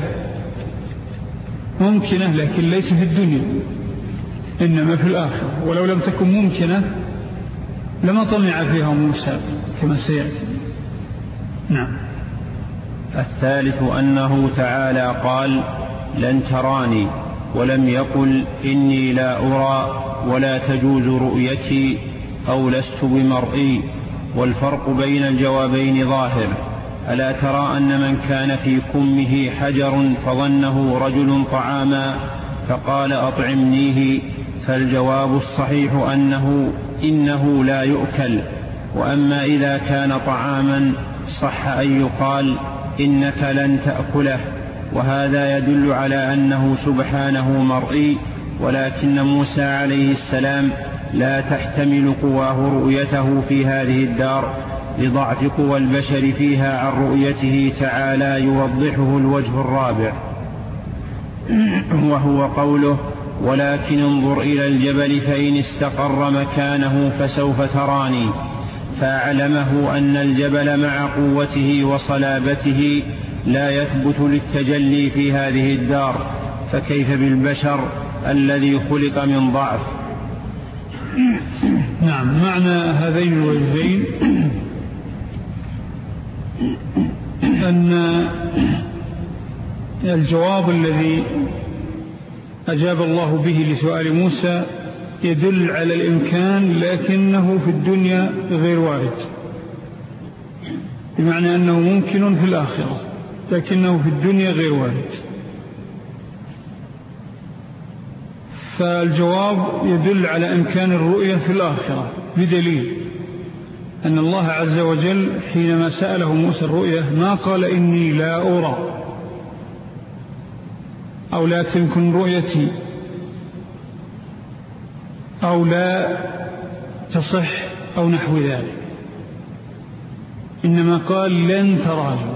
ممكنة، لكن ليس في الدنيا إنما في الآخرة، ولو لم تكن ممكنة لما طمع فيها موسى كما سيأتي. نعم. الثالث أنه تعالى قال لن تراني، ولم يقل إني لا أرى ولا تجوز رؤيتي أو لست بمرئي، والفرق بين الجوابين ظاهر. ألا ترى أن من كان في كمه حجر فظنه رجل طعاما فقال أطعمنيه، فالجواب الصحيح إنه لا يؤكل. وأما إذا كان طعاما صح أن يقال إنك لن تأكله، وهذا يدل على أنه سبحانه مرئي، ولكن موسى عليه السلام لا تحتمل قواه رؤيته في هذه الدار لضعف قوى البشر فيها عن رؤيته تعالى، يوضحه الوجه الرابع، وهو قوله ولكن انظر إلى الجبل فإن استقر مكانه فسوف تراني، فأعلمه أن الجبل مع قوته وصلابته لا يثبت للتجلي في هذه الدار، فكيف بالبشر الذي خلق من ضعف. نعم، معنى هذين الوجهين أن الجواب الذي أجاب الله به لسؤال موسى يدل على الإمكان، لكنه في الدنيا غير وارد، بمعنى أنه ممكن في الآخرة لكنه في الدنيا غير وارد. فالجواب يدل على إمكان الرؤية في الآخرة، بدليل أن الله عز وجل حينما سأله موسى الرؤية ما قال إني لا أرى أو لا تمكن رؤيتي أو لا تصح أو نحو ذلك، إنما قال لن تراني،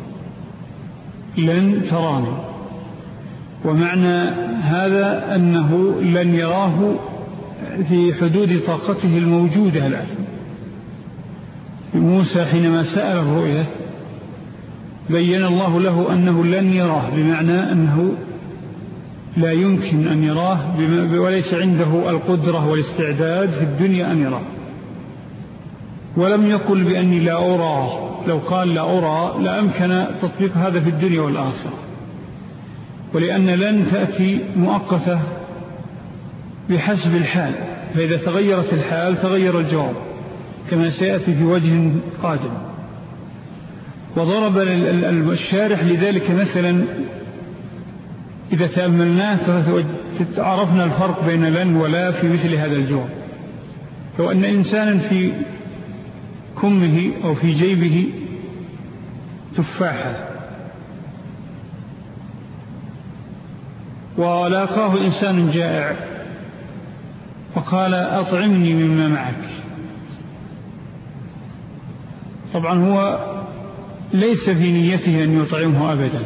لن تراني. ومعنى هذا أنه لن يراه في حدود طاقته الموجودة الآن. موسى حينما سأل الرؤية بين الله له أنه لن يراه، بمعنى أنه لا يمكن أن يراه، وليس عنده القدرة والاستعداد في الدنيا أن يراه. ولم يقل بأني لا أرى، لو قال لا أرى لأمكن تطبيق هذا في الدنيا والآخرة، ولأن لن تأتي مؤقتة بحسب الحال، فإذا تغيرت الحال تغير الجواب كما سيأتي في وجه قادم. وضرب الشارح لذلك مثلا إذا تأملناه عرفنا الفرق بين لن ولا في مثل هذا الجواب. لو أن إنسانا في كمه أو في جيبه تفاحة ولاقاه إنسان جائع وقال أطعمني مما معك، طبعا هو ليس في نيته أن يطعمه أبدا،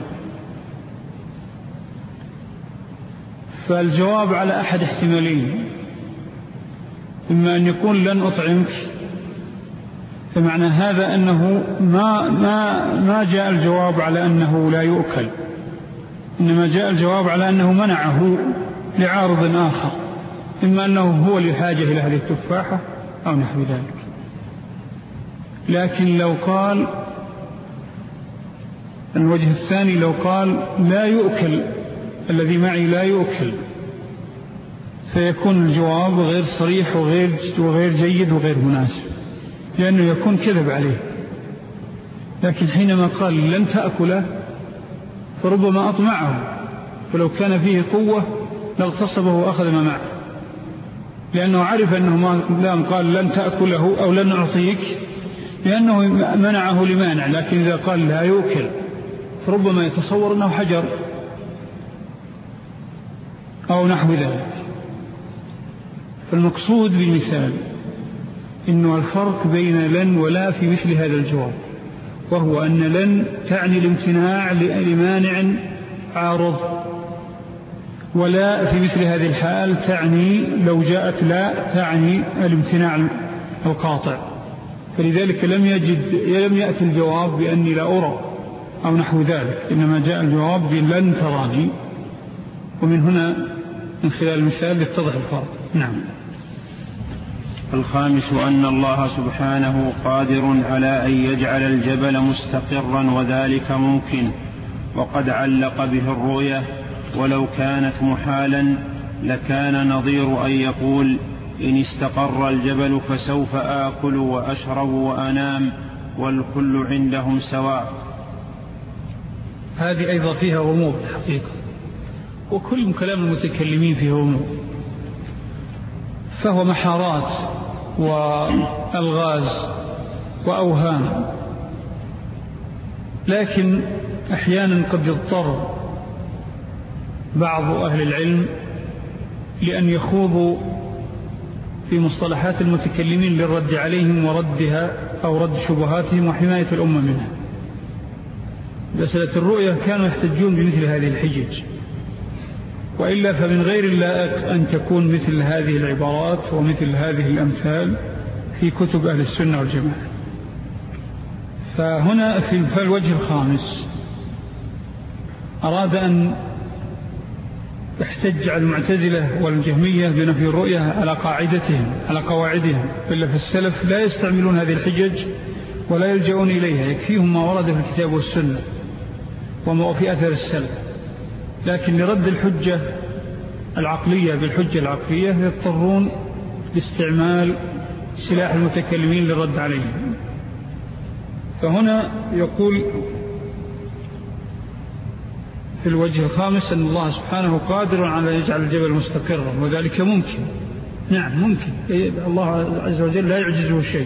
فالجواب على أحد احتمالين، إما أن يكون لن أطعمك، فمعنى هذا أنه ما جاء الجواب على أنه لا يؤكل، إنما جاء الجواب على أنه منعه لعارض آخر، إما أنه هو لحاجة إلى هذه التفاحة أو نحو ذلك. لكن لو قال الوجه الثاني، لو قال لا يؤكل الذي معي لا يؤكل، فيكون الجواب غير صريح وغير جيد وغير مناسب، لأنه يكون كذب عليه. لكن حينما قال لن تأكله فربما أطمعه، ولو كان فيه قوة لاغتصبه وأخذ ما معه، لأنه عرف أنه ما قال لن تأكله أو لن أعطيك لأنه منعه لمانع، لكن إذا قال لا يؤكل فربما يتصور أنه حجر أو نحو ذلك. فالمقصود بالمثال إنه الفرق بين لن ولا في مثل هذا الجواب، وهو أن لن تعني الامتناع لمانع عارض، ولا في مثل هذه الحال تعني لو جاءت لا تعني الامتناع القاطع. فلذلك لم يأتي الجواب بأني لا أرى أو نحو ذلك، إنما جاء الجواب بلن تراني. ومن هنا من خلال المثال يتضح الفرق. نعم. الخامس أن الله سبحانه قادر على أن يجعل الجبل مستقرا، وذلك ممكن، وقد علق به الرؤية ولو كانت محالا لكان نظير أن يقول إن استقر الجبل فسوف آكل وأشرب وأنام والكل عندهم سواء. هذه أيضا فيها غموض حقيقة، وكل كلام المتكلمين فيه غموض، فهو محارات والغاز وأوهام. لكن أحيانا قد يضطر بعض أهل العلم لأن يخوضوا في مصطلحات المتكلمين للرد عليهم وردها أو رد شبهاتهم وحماية الأمة منها. مسألة الرؤية كانوا يحتجون بمثل هذه الحجج، وإلا فمن غير اللائق أن تكون مثل هذه العبارات ومثل هذه الأمثال في كتب أهل السنة والجماعة. فهنا في الوجه الخامس أراد أن يحتج على المعتزلة والجهمية بنفي الرؤية على قاعدتهم على قواعدهم، إلا في السلف لا يستعملون هذه الحجج ولا يلجؤون إليها، يكفيهم ما ورد في الكتاب والسنة وما في أثر السلف. لكن لرد الحجة العقلية بالحجة العقلية يضطرون لاستعمال سلاح المتكلمين للرد عليهم. فهنا يقول في الوجه الخامس أن الله سبحانه قادر على أن يجعل الجبل مستقرا، وذلك ممكن. نعم ممكن، الله عز وجل لا يعجزه شيء،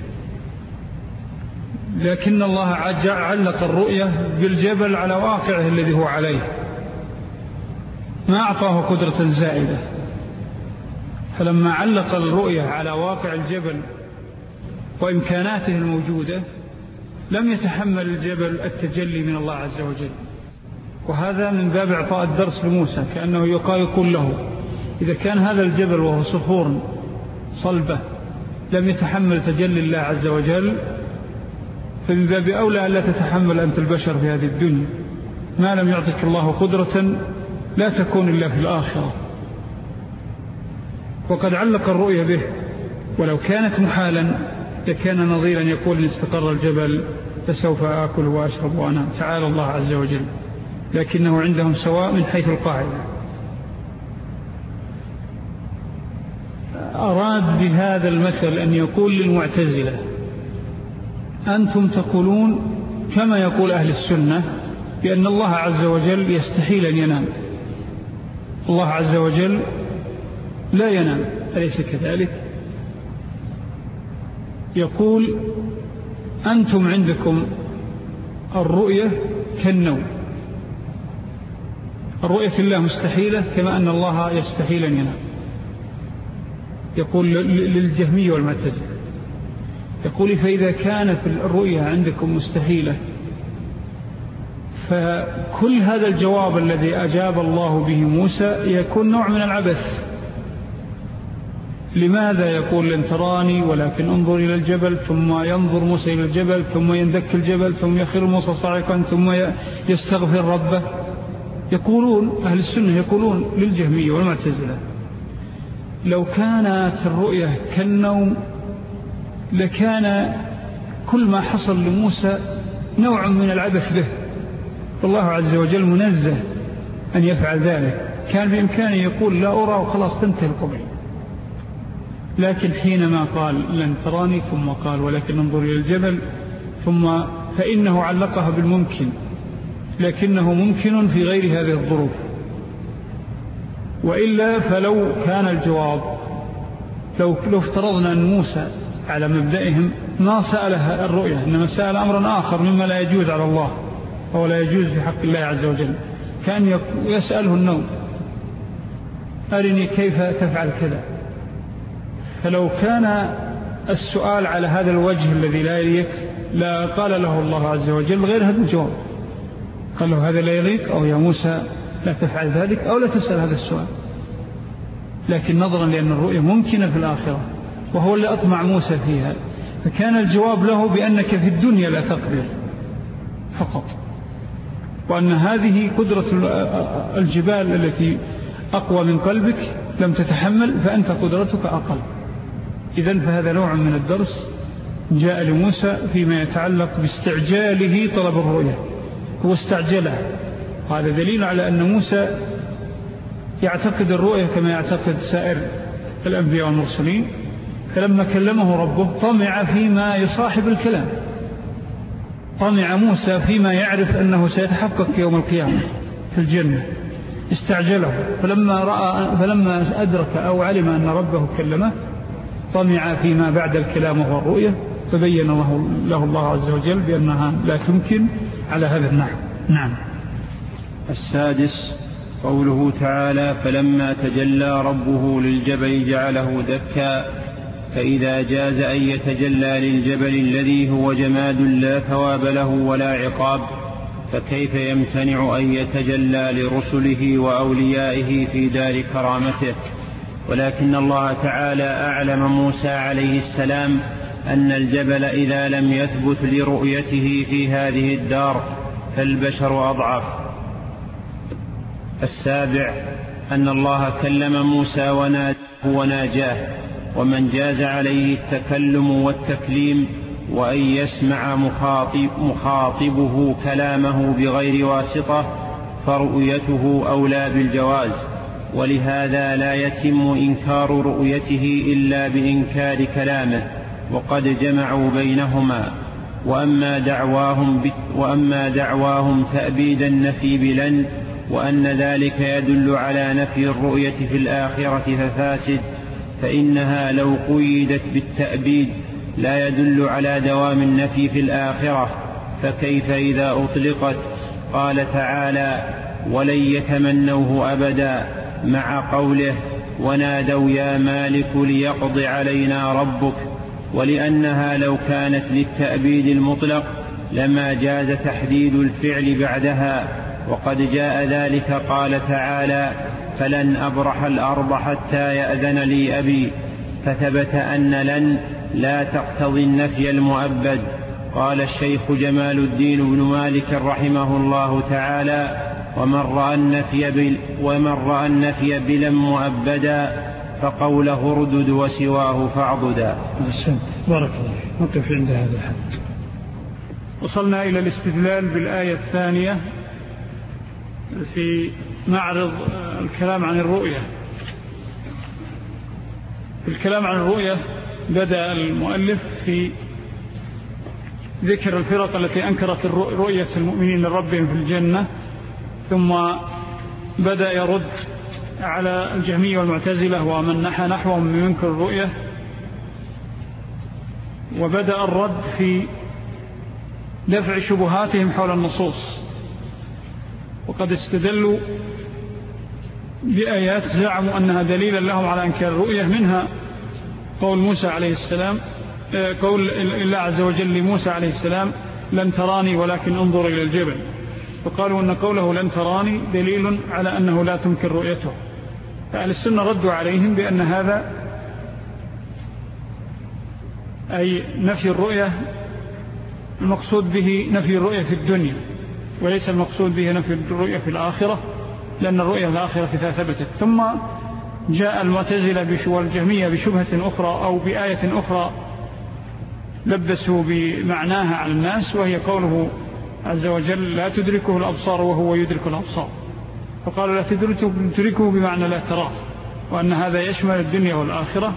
لكن الله علق الرؤية بالجبل على واقعه الذي هو عليه، ما أعطاه قدرة زائدة. فلما علق الرؤية على واقع الجبل وإمكاناته الموجودة لم يتحمل الجبل التجلي من الله عز وجل. وهذا من باب إعطاء الدرس لموسى، كأنه يقول له إذا كان هذا الجبل وهو صخور صلبة لم يتحمل تجلي الله عز وجل، فمن باب أولى أن لا تتحمل أنت البشر في هذه الدنيا. ما لم يعطك الله قدرة لا تكون إلا في الآخرة. وقد علق الرؤية به، ولو كانت محالا لكان نظيرا يقول إن استقر الجبل فسوف آكل وأشرب وأنام. تعالى الله عز وجل، لكنه عندهم سواء من حيث القاعدة. أراد بهذا المثل أن يقول للمعتزلة أنتم تقولون كما يقول أهل السنة بأن الله عز وجل يستحيل أن ينام. الله عز وجل لا ينام، أليس كذلك؟ يقول أنتم عندكم الرؤية كالنوم، الرؤية الله مستحيلة كما أن الله يستحيل أن ينام. يقول للجهمية والمعتزلة، يقول فإذا كانت الرؤية عندكم مستحيلة فكل هذا الجواب الذي أجاب الله به موسى يكون نوع من العبث. لماذا يقول لن تراني ولكن انظر إلى الجبل، ثم ينظر موسى إلى الجبل ثم يندك الجبل ثم يخر موسى صاعقا ثم يستغفر ربه؟ يقولون أهل السنة يقولون للجهمية والمعتزلة لو كانت الرؤية كالنوم لكان كل ما حصل لموسى نوع من العبث به، والله عز وجل منزه أن يفعل ذلك. كان بإمكانه يقول لا أرى وخلاص تنتهي القضية. لكن حينما قال لن تراني ثم قال ولكن انظر إلى الجبل ثم فإنه علقها بالممكن، لكنه ممكن في غير هذه الظروف. وإلا فلو كان الجواب لو افترضنا أن موسى على مبدئهم ما سألها الرؤية، إنما سأل أمرا آخر مما لا يجوز على الله أو لا يجوز في حق الله عز وجل، كان يسأله النوم أرني كيف تفعل كذا. فلو كان السؤال على هذا الوجه الذي لا يليق لا قال له الله عز وجل غير هذا الجواب، قال له هذا لا يليق أو يا موسى لا تفعل ذلك أو لا تسأل هذا السؤال. لكن نظرا لأن الرؤية ممكنة في الآخرة وهو اللي أطمع موسى فيها، فكان الجواب له بأنك في الدنيا لا تقدر فقط، وأن هذه قدرة الجبال التي أقوى من قلبك لم تتحمل فأنت قدرتك أقل. إذن فهذا نوع من الدرس جاء لموسى فيما يتعلق باستعجاله طلب الرؤية. هو استعجله وهذا دليل على أن موسى يعتقد الرؤية كما يعتقد سائر الأنبياء والمرسلين. فلما كلمه ربه طمع فيما يصاحب الكلام، طمع موسى فيما يعرف أنه سيتحقق يوم القيامة في الجنة، استعجله. فلما أدرك أو علم أن ربه كلمه طمع فيما بعد الكلام وهو الرؤية، فبين له الله عز وجل بأنها لا تمكن على هذا النحو. نعم. السادس قوله تعالى: فلما تجلى ربه للجبل جعله دكا، فإذا جاز أن يتجلى للجبل الذي هو جماد لا ثواب له ولا عقاب، فكيف يمتنع أن يتجلى لرسله وأوليائه في دار كرامته؟ ولكن الله تعالى أعلم موسى عليه السلام أن الجبل إذا لم يثبت لرؤيته في هذه الدار فالبشر أضعف. السابع أن الله كلم موسى وناجاه، ومن جاز عليه التكلم والتكليم وأن يسمع مخاطبه كلامه بغير واسطة فرؤيته أولى بالجواز، ولهذا لا يتم إنكار رؤيته إلا بإنكار كلامه، وقد جمعوا بينهما. وأما دعواهم تأبيد النفي بلن وأن ذلك يدل على نفي الرؤية في الآخرة ففاسد، فإنها لو قيدت بالتأبيد لا يدل على دوام النفي في الآخرة، فكيف إذا أطلقت؟ قال تعالى: ولن يتمنوه أبدا، مع قوله: ونادوا يا مالك ليقض علينا ربك. ولأنها لو كانت للتأبيد المطلق لما جاز تحديد الفعل بعدها، وقد جاء ذلك قال تعالى: فلن أبرح الأرض حتى يأذن لي أبي، فثبت أن لن لا تقتضي النفي المؤبد. قال الشيخ جمال الدين بن مالك رحمه الله تعالى: ومن رأى النفي بلن مؤبدا فقوله اردد وسواه فاعضدا. بارك الله. نقف عند هذا الحد. وصلنا إلى الاستدلال بالآية الثانية في معرض الكلام عن الرؤية. في الكلام عن الرؤية بدأ المؤلف في ذكر الفرق التي أنكرت رؤية المؤمنين لربهم في الجنة، ثم بدأ يرد على الجهمية والمعتزلة ومن نحى نحوهم من منكر الرؤية، وبدأ الرد في دفع شبهاتهم حول النصوص. وقد استدلوا بآيات زعموا أنها دليلا لهم على إنكار الرؤية، منها قول موسى عليه السلام، قول الله عز وجل لموسى عليه السلام: لن تراني ولكن انظر إلى الجبل. فقالوا أن قوله لن تراني دليل على أنه لا تمكن رؤيته. فأهل السنة ردوا عليهم بأن هذا أي نفي الرؤية المقصود به نفي الرؤية في الدنيا، وليس المقصود به نفي الرؤية في الآخرة، لأن الرؤية في الآخرة إذا ثبتت. ثم جاء المعتزلة والجهمية بشبهة أخرى أو بآية أخرى لبسوا بمعناها على الناس، وهي قوله عز وجل: لا تدركه الأبصار وهو يدرك الأبصار. فقالوا لا تدركه بمعنى لا تراه، وأن هذا يشمل الدنيا والآخرة.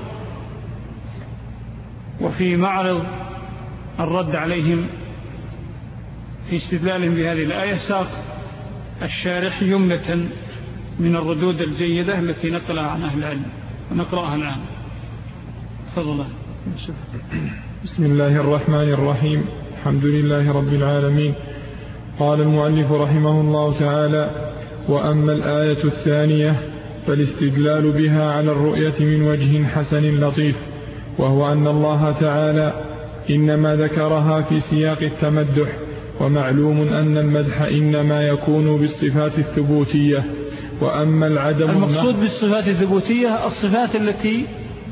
وفي معرض الرد عليهم في استدلالهم بهذه الآية ساق الشارح يمنة من الردود الجيدة التي نقلها عن أهل العلم، ونقرأها الآن. تفضل. بسم الله الرحمن الرحيم. الحمد لله رب العالمين. قال المؤلف رحمه الله تعالى: وأما الآية الثانية فالاستدلال بها على الرؤية من وجه حسن لطيف، وهو أن الله تعالى إنما ذكرها في سياق التمدح، ومعلوم أن المدح إنما يكون بالصفات الثبوتية. وأما العدم المقصود بالصفات الثبوتية الصفات التي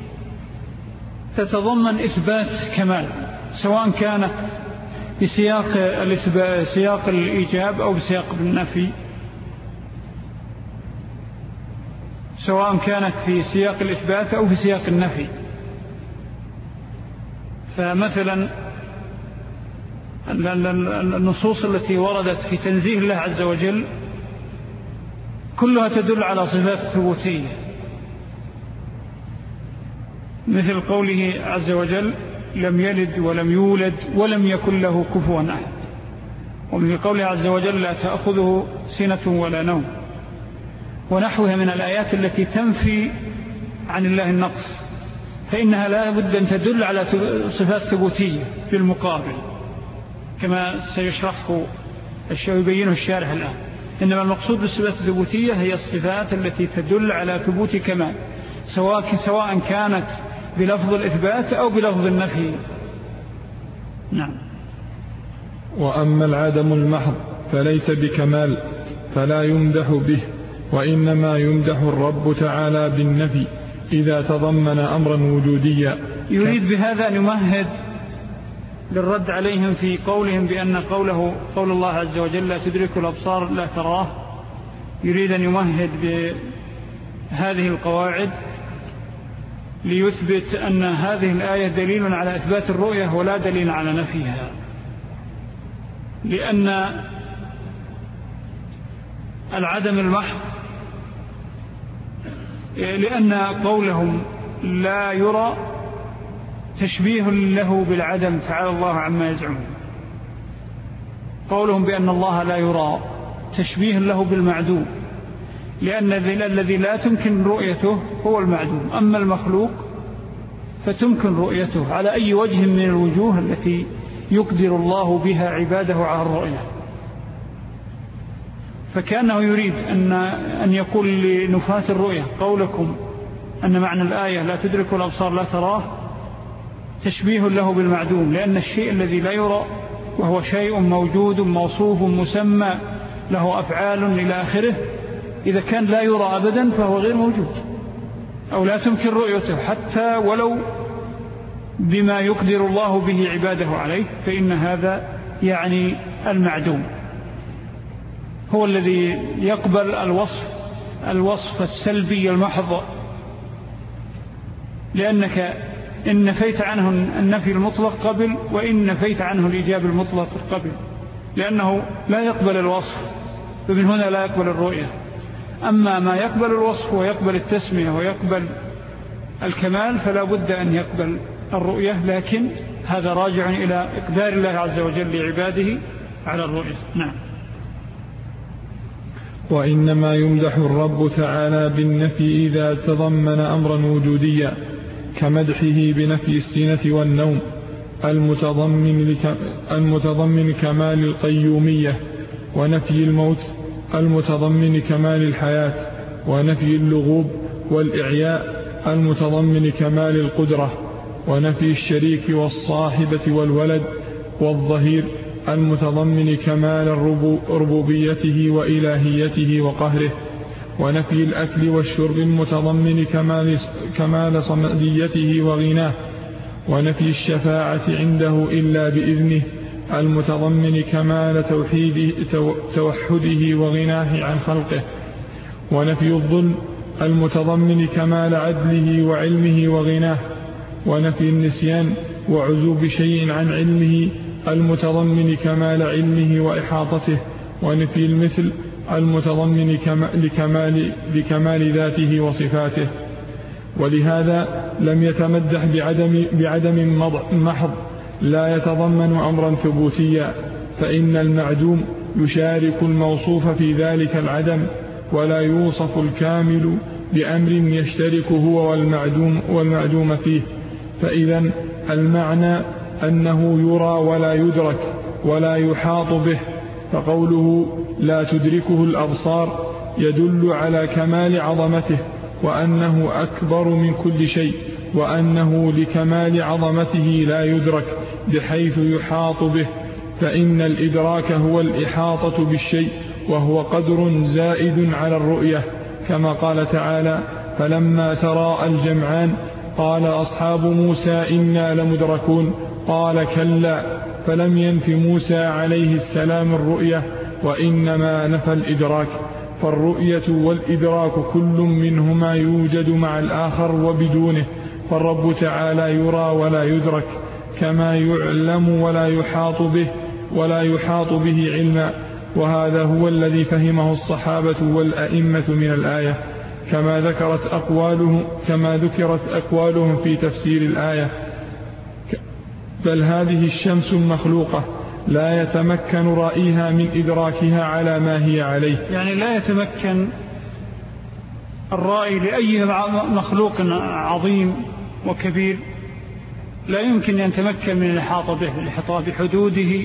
تتضمن إثبات كمال، سواء كانت بسياق الإيجاب أو بسياق النفي، سواء كانت في سياق الإثبات أو في سياق النفي. فمثلا النصوص التي وردت في تنزيه الله عز وجل كلها تدل على صفات ثبوتية، مثل قوله عز وجل لم يلد ولم يولد ولم يكن له كفوا أحد، ومن قوله عز وجل لا تأخذه سنة ولا نوم، ونحوها من الآيات التي تنفي عن الله النقص، فإنها لا بد أن تدل على صفات ثبوتية في المقابل كما سيشرحه ويبينه الشارح الآن. إنما المقصود بالصفات الثبوتية هي الصفات التي تدل على ثبوت كمال، سواء كانت بلفظ الإثبات أو بلفظ النفي. نعم. وأما العدم المحض فليس بكمال فلا يمدح به، وإنما يمدح الرب تعالى بالنفي إذا تضمن أمرا وجوديا. يريد بهذا أن يمهد للرد عليهم في قولهم بأن قول الله عز وجل لا تدرك الأبصار لا تراه، يريد أن يمهد بهذه القواعد ليثبت أن هذه الآية دليل على إثبات الرؤية ولا دليل على نفيها، لأن العدم المحض، لأن قولهم لا يرى تشبيه له بالعدم تعالى الله عما يزعمون. قولهم بأن الله لا يرى تشبيه له بالمعدوم، لأن الذي لا تمكن رؤيته هو المعدوم، أما المخلوق فتمكن رؤيته على أي وجه من الوجوه التي يقدر الله بها عباده على الرؤية. فكأنه يريد أن يقول لنفاة الرؤية قولكم أن معنى الآية لا تدرك الأبصار لا تراه تشبيه له بالمعدوم، لأن الشيء الذي لا يرى وهو شيء موجود موصوف مسمى له أفعال إلى آخره، إذا كان لا يرى أبدا فهو غير موجود أو لا تمكن رؤيته حتى ولو بما يقدر الله به عباده عليه، فإن هذا يعني المعدوم هو الذي يقبل الوصف السلبي المحض، لأنك إن نفيت عنه النفي المطلق قبل، وإن نفيت عنه الإيجاب المطلق قبل، لأنه لا يقبل الوصف، فمن هنا لا يقبل الرؤية. أما ما يقبل الوصف ويقبل التسمية ويقبل الكمال فلا بد أن يقبل الرؤية، لكن هذا راجع إلى إقدار الله عز وجل لعباده على الرؤية. نعم. وإنما يمدح الرب تعالى بالنفي إذا تضمن أمرا وجوديا كمدحه بنفي السنة والنوم المتضمن كمال القيومية، ونفي الموت المتضمن كمال الحياة، ونفي اللغوب والإعياء المتضمن كمال القدرة، ونفي الشريك والصاحبة والولد والظهير المتضمن كمال ربوبيته وإلهيته وقهره، ونفي الأكل والشرب المتضمن كمال صمديته وغناه، ونفي الشفاعة عنده إلا بإذنه المتضمن كمال توحده وغناه عن خلقه، ونفي الظلم المتضمن كمال عدله وعلمه وغناه، ونفي النسيان وعزوب شيء عن علمه المتضمن كمال علمه وإحاطته، ونفي المثل المتضمن لكمال ذاته وصفاته. ولهذا لم يتمدح بعدم محض لا يتضمن أمرا ثبوتيا، فإن المعدوم يشارك الموصوف في ذلك العدم، ولا يوصف الكامل بأمر يشترك هو والمعدوم فيه. فإذا المعنى أنه يرى ولا يدرك ولا يحاط به، فقوله لا تدركه الأبصار يدل على كمال عظمته، وأنه أكبر من كل شيء، وأنه لكمال عظمته لا يدرك بحيث يحاط به، فإن الإدراك هو الإحاطة بالشيء، وهو قدر زائد على الرؤية، كما قال تعالى فلما تراءى الجمعان قال أصحاب موسى إنا لمدركون قال كلا، فلم ينف موسى عليه السلام الرؤية، وإنما نفى الإدراك. فالرؤية والإدراك كل منهما يوجد مع الآخر وبدونه، فالرب تعالى يرى ولا يدرك، كما يعلم ولا يحاط به علما، وهذا هو الذي فهمه الصحابة والأئمة من الآية، كما ذكرت أقوالهم في تفسير الآية. بل هذه الشمس مخلوقة لا يتمكن رأيها من إدراكها على ما هي عليه. يعني لا يتمكن الرأي لأي مخلوق عظيم وكبير، لا يمكن أن يتمكن من الإحاطة به، الإحاطة بحدوده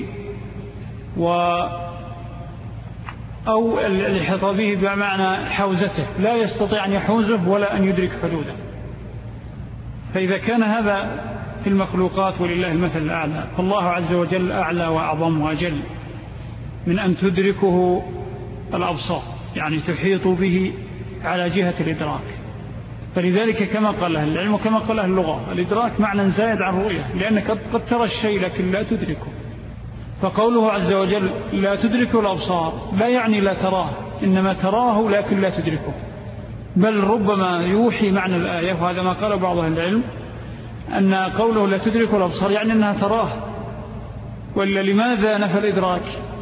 أو الإحاطة به بمعنى حوزته، لا يستطيع أن يحوزه ولا أن يدرك حدوده. فإذا كان هذا في المخلوقات ولله المثل الأعلى، فالله عز وجل أعلى وأعظم وأجل من أن تدركه الأبصار، يعني تحيط به على جهة الإدراك. فلذلك كما قال أهل العلم وكما قال أهل اللغة، الإدراك معنى زائد عن الرؤية، لأنك قد ترى الشيء لكن لا تدركه. فقوله عز وجل لا تدركه الأبصار لا يعني لا تراه، إنما تراه لكن لا تدركه. بل ربما يوحي معنى الآية، وهذا ما قال بعض أهل العلم، أن قوله لا تدركه الأبصار يعني أنها تراه. ولا لماذا نفى الإدراك؟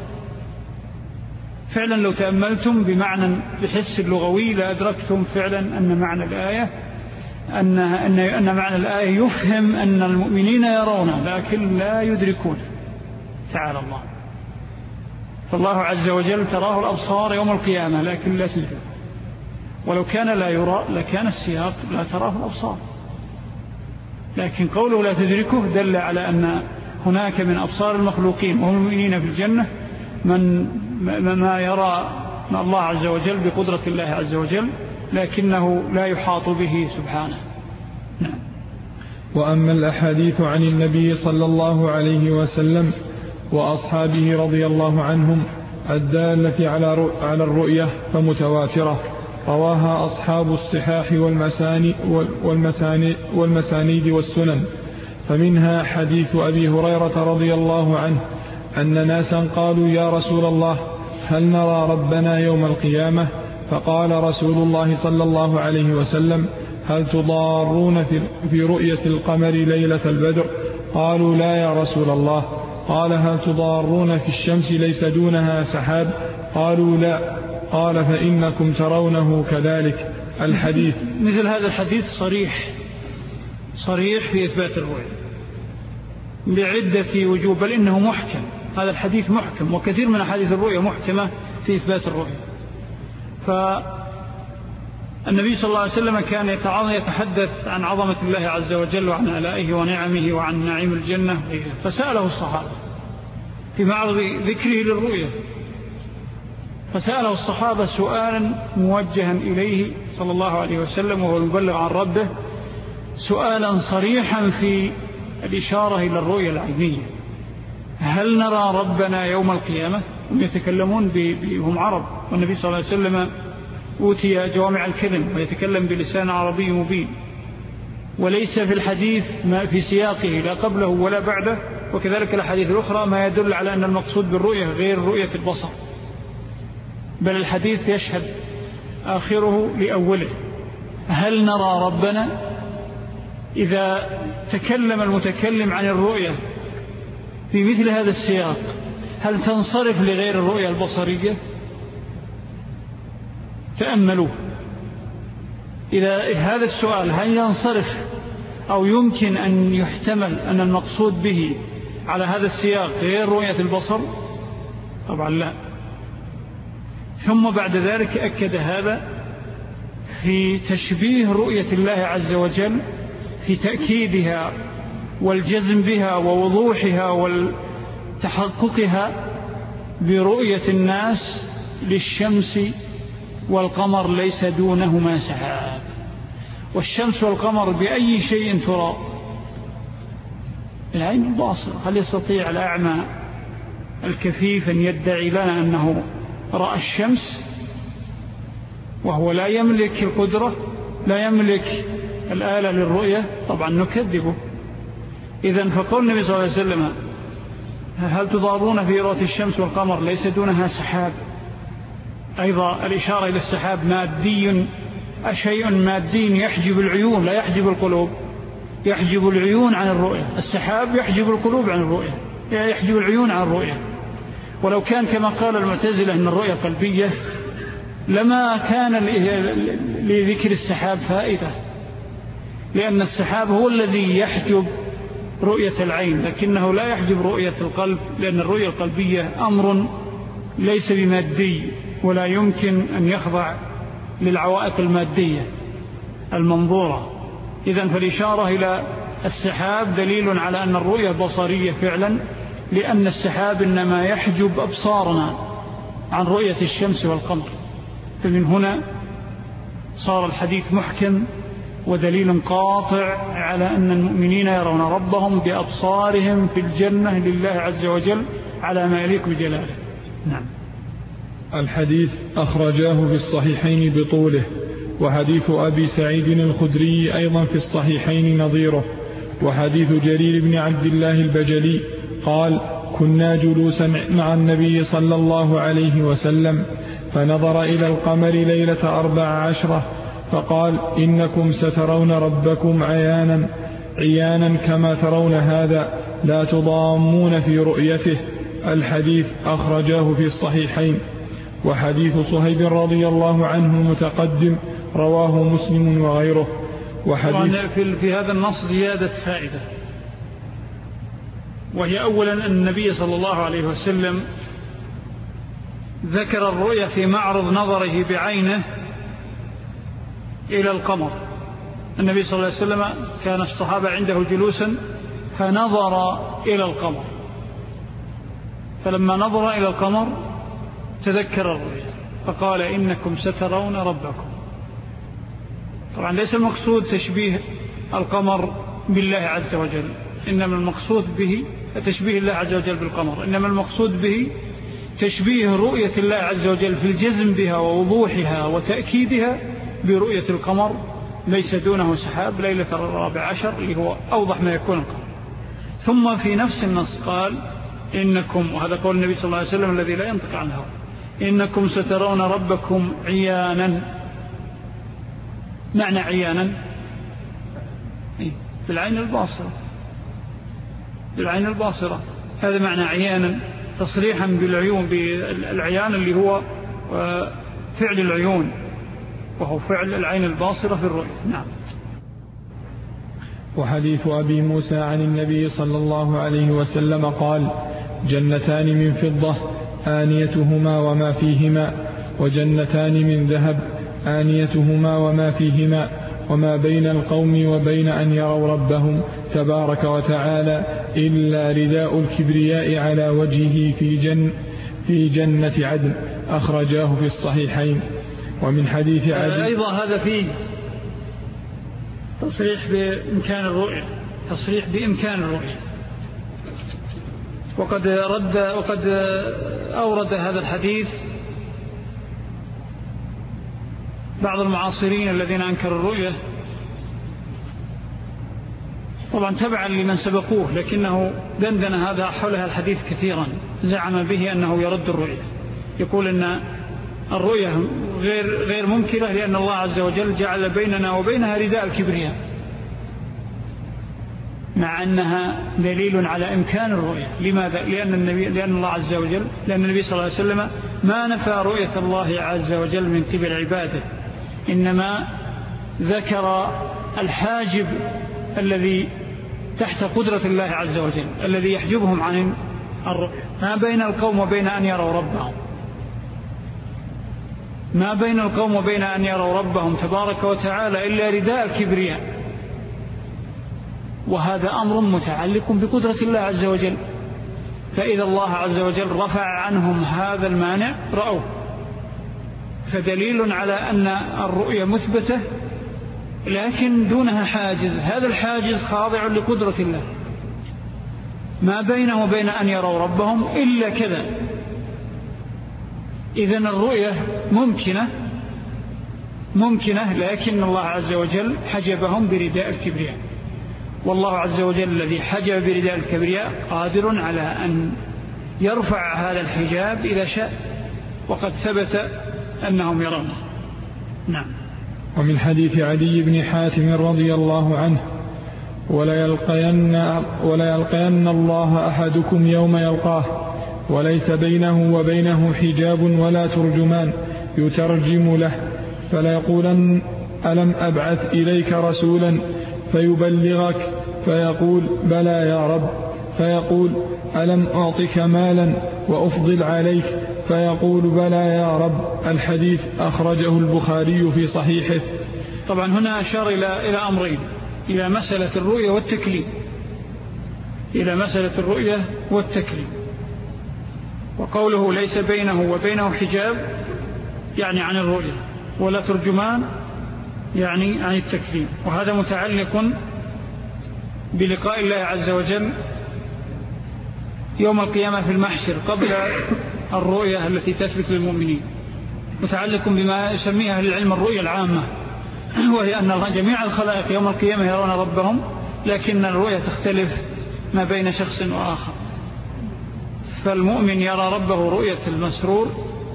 فعلا لو تأملتم بمعنى بحس اللغوي لأدركتم فعلا أن معنى الآية أن معنى الآية يفهم أن المؤمنين يرون لكن لا يدركون. تعالى الله. فالله عز وجل تراه الأبصار يوم القيامة لكن لا تدرك. ولو كان لا يرى لكان السياق لا تراه الأبصار، لكن قوله لا تدركه دل على أن هناك من أبصار المخلوقين وهم المؤمنين في الجنة ما يرى الله عز وجل بقدرة الله عز وجل، لكنه لا يحاط به سبحانه. نعم. وأما الأحاديث عن النبي صلى الله عليه وسلم وأصحابه رضي الله عنهم الدالة على الرؤية فمتواترة، رواها أصحاب الصحاح والمسانيد والسنن. فمنها حديث أبي هريرة رضي الله عنه أن ناسا قالوا يا رسول الله هل نرى ربنا يوم القيامة؟ فقال رسول الله صلى الله عليه وسلم هل تضارون في رؤية القمر ليلة البدر؟ قالوا لا يا رسول الله. قال هل تضارون في الشمس ليس دونها سحاب؟ قالوا لا. قال فإنكم ترونه كذلك. الحديث مثل هذا الحديث صريح في إثبات الرؤية بعدة وجوه، بل إنه محكم. هذا الحديث محكم، وكثير من أحاديث الرؤية محكمة في إثبات الرؤية. فالنبي صلى الله عليه وسلم كان يتحدث عن عظمة الله عز وجل وعن آلائه ونعمه وعن نعيم الجنة، فسأله الصحابة في معرض ذكره للرؤية، فسأله الصحابة سؤالا موجها إليه صلى الله عليه وسلم وهو يبلغ عن ربه، سؤالا صريحا في الإشارة إلى الرؤية العينية: هل نرى ربنا يوم القيامة؟ هم يتكلمون هم عرب، والنبي صلى الله عليه وسلم أوتي جوامع الكلم ويتكلم بلسان عربي مبين، وليس في الحديث ما في سياقه لا قبله ولا بعده، وكذلك الحديث الأخرى ما يدل على أن المقصود بالرؤية غير رؤية البصر، بل الحديث يشهد آخره لأوله: هل نرى ربنا؟ إذا تكلم المتكلم عن الرؤية في مثل هذا السياق هل تنصرف لغير الرؤية البصرية؟ تأملوه. إذا هذا السؤال هل ينصرف أو يمكن أن يحتمل أن المقصود به على هذا السياق غير رؤية البصر؟ طبعا لا. ثم بعد ذلك أكد هذا في تشبيه رؤية الله عز وجل في تأكيدها والجزم بها ووضوحها وتحققها برؤية الناس للشمس والقمر ليس دونهما سحاب. والشمس والقمر بأي شيء ترى؟ العين الباصر. هل يستطيع الأعمى الكفيف أن يدعي لنا أنه رأى الشمس وهو لا يملك القدرة، لا يملك الآلة للرؤية؟ طبعا نكذبه. إذن فقول النبي صلى الله عليه وسلم هل تضارون في رؤية الشمس والقمر ليس دونها سحاب، أيضا الإشارة إلى السحاب مادي، شيء مادي يحجب العيون لا يحجب القلوب، يحجب العيون عن الرؤية. السحاب يحجب القلوب عن الرؤية، يحجب العيون عن الرؤية. ولو كان كما قال المعتزلة أن الرؤية قلبية لما كان لذكر السحاب فائدة، لأن السحاب هو الذي يحجب رؤية العين، لكنه لا يحجب رؤية القلب، لأن الرؤية القلبية أمر ليس بمادي ولا يمكن أن يخضع للعوائق المادية المنظورة. إذن فالإشارة إلى السحاب دليل على أن الرؤية بصرية فعلا، لأن السحاب إنما يحجب أبصارنا عن رؤية الشمس والقمر. فمن هنا صار الحديث محكم ودليل قاطع على أن المؤمنين يرون ربهم بأبصارهم في الجنة لله عز وجل على ما يليق بجلاله. نعم. الحديث أخرجاه في الصحيحين بطوله، وحديث أبي سعيد الخدري أيضا في الصحيحين نظيره، وحديث جرير بن عبد الله البجلي قال: كنا جلوسا مع النبي صلى الله عليه وسلم فنظر إلى القمر ليلة 14 فقال: إنكم سترون ربكم عيانا كما ترون هذا، لا تضامون في رؤيته. الحديث أخرجاه في الصحيحين. وحديث صهيب رضي الله عنه متقدم، رواه مسلم وغيره. طبعا في هذا النص زيادة فائدة، وهي أولا أن النبي صلى الله عليه وسلم ذكر الرؤية في معرض نظره بعينه إلى القمر. النبي صلى الله عليه وسلم كان الصحابة عنده جلوسا فنظر إلى القمر، فلما نظر إلى القمر تذكر الرؤية فقال: إنكم سترون ربكم. طبعا ليس المقصود تشبيه القمر بالله عز وجل، إنما المقصود به تشبيه الله عز وجل بالقمر، إنما المقصود به تشبيه رؤية الله عز وجل في الجزم بها ووضوحها وتأكيدها برؤية القمر ليس دونه سحاب ليلة 14 اللي هو أوضح ما يكون القمر. ثم في نفس النص قال: إنكم، وهذا قول النبي صلى الله عليه وسلم الذي لا ينطق عن الهوى، إنكم سترون ربكم عيانا. معنى عيانا بالعين الباصرة، بالعين الباصرة، هذا معنى عيانا، تصريحا بالعيون، بالعيان اللي هو فعل العيون، وهو فعل العين الباصرة في الرؤية. نعم. وحديث أبي موسى عن النبي صلى الله عليه وسلم قال: جنتان من فضة آنيتهما وما فيهما، وجنتان من ذهب آنيتهما وما فيهما، وما بين القوم وبين أن يروا ربهم تبارك وتعالى إلا رداء الكبرياء على وجهه في جنة عدن. أخرجاه في الصحيحين. ومن حديث عدي أيضا هذا فيه تصريح بإمكان الرؤية، تصريح بإمكان الرؤية. وقد أورد هذا الحديث بعض المعاصرين الذين أنكروا الرؤية، طبعا تبعا لمن سبقوه، لكنه دندن هذا حولها الحديث كثيرا، زعم به أنه يرد الرؤية، يقول أن الرؤية غير ممكنة لأن الله عز وجل جعل بيننا وبينها رداء الكبرياء، مع أنها دليل على إمكان الرؤية. لماذا؟ لأن الله عز وجل، لأن النبي صلى الله عليه وسلم ما نفى رؤية الله عز وجل من قبل عباده، إنما ذكر الحاجب الذي تحت قدرة الله عز وجل الذي يحجبهم عن الرؤية. ما بين القوم وبين أن يروا ربهم، ما بين القوم وبين أن يروا ربهم تبارك وتعالى إلا رداء الكبرياء، وهذا أمر متعلق بقدرة الله عز وجل. فإذا الله عز وجل رفع عنهم هذا المانع رأوه، فدليل على أن الرؤية مثبتة لكن دونها حاجز، هذا الحاجز خاضع لقدرة الله، ما بينه وبين أن يروا ربهم إلا كذا. إذن الرؤية ممكنة لكن الله عز وجل حجبهم برداء الكبرياء، والله عز وجل الذي حجب برداء الكبرياء قادر على أن يرفع هذا الحجاب إذا شاء، وقد ثبت أنهم يرونه. نعم. ومن حديث عدي بن حاتم رضي الله عنه: ولا يلقين الله أحدكم يوم يلقاه وليس بينه وبينه حجاب ولا ترجمان يترجم له، فليقولن ألم أبعث إليك رسولا فيبلغك؟ فيقول بلى يا رب. فيقول ألم أعطك مالا وأفضل عليك؟ فيقول بلى يا رب. الحديث أخرجه البخاري في صحيحه. طبعا هنا أشار إلى أمرين، إلى مسألة الرؤية والتكليم، إلى مسألة الرؤية والتكليم. وقوله ليس بينه وبينه حجاب يعني عن الرؤية، ولا ترجمان يعني عن التكليم، وهذا متعلق بلقاء الله عز وجل يوم القيامة في المحشر قبل الرؤية التي تثبت للمؤمنين، متعلق بما يسميها أهل العلم الرؤية العامة، وهي أن جميع الخلائق يوم القيامة يرون ربهم، لكن الرؤية تختلف ما بين شخص وآخر. فالمؤمن يرى ربه رؤية المسرور،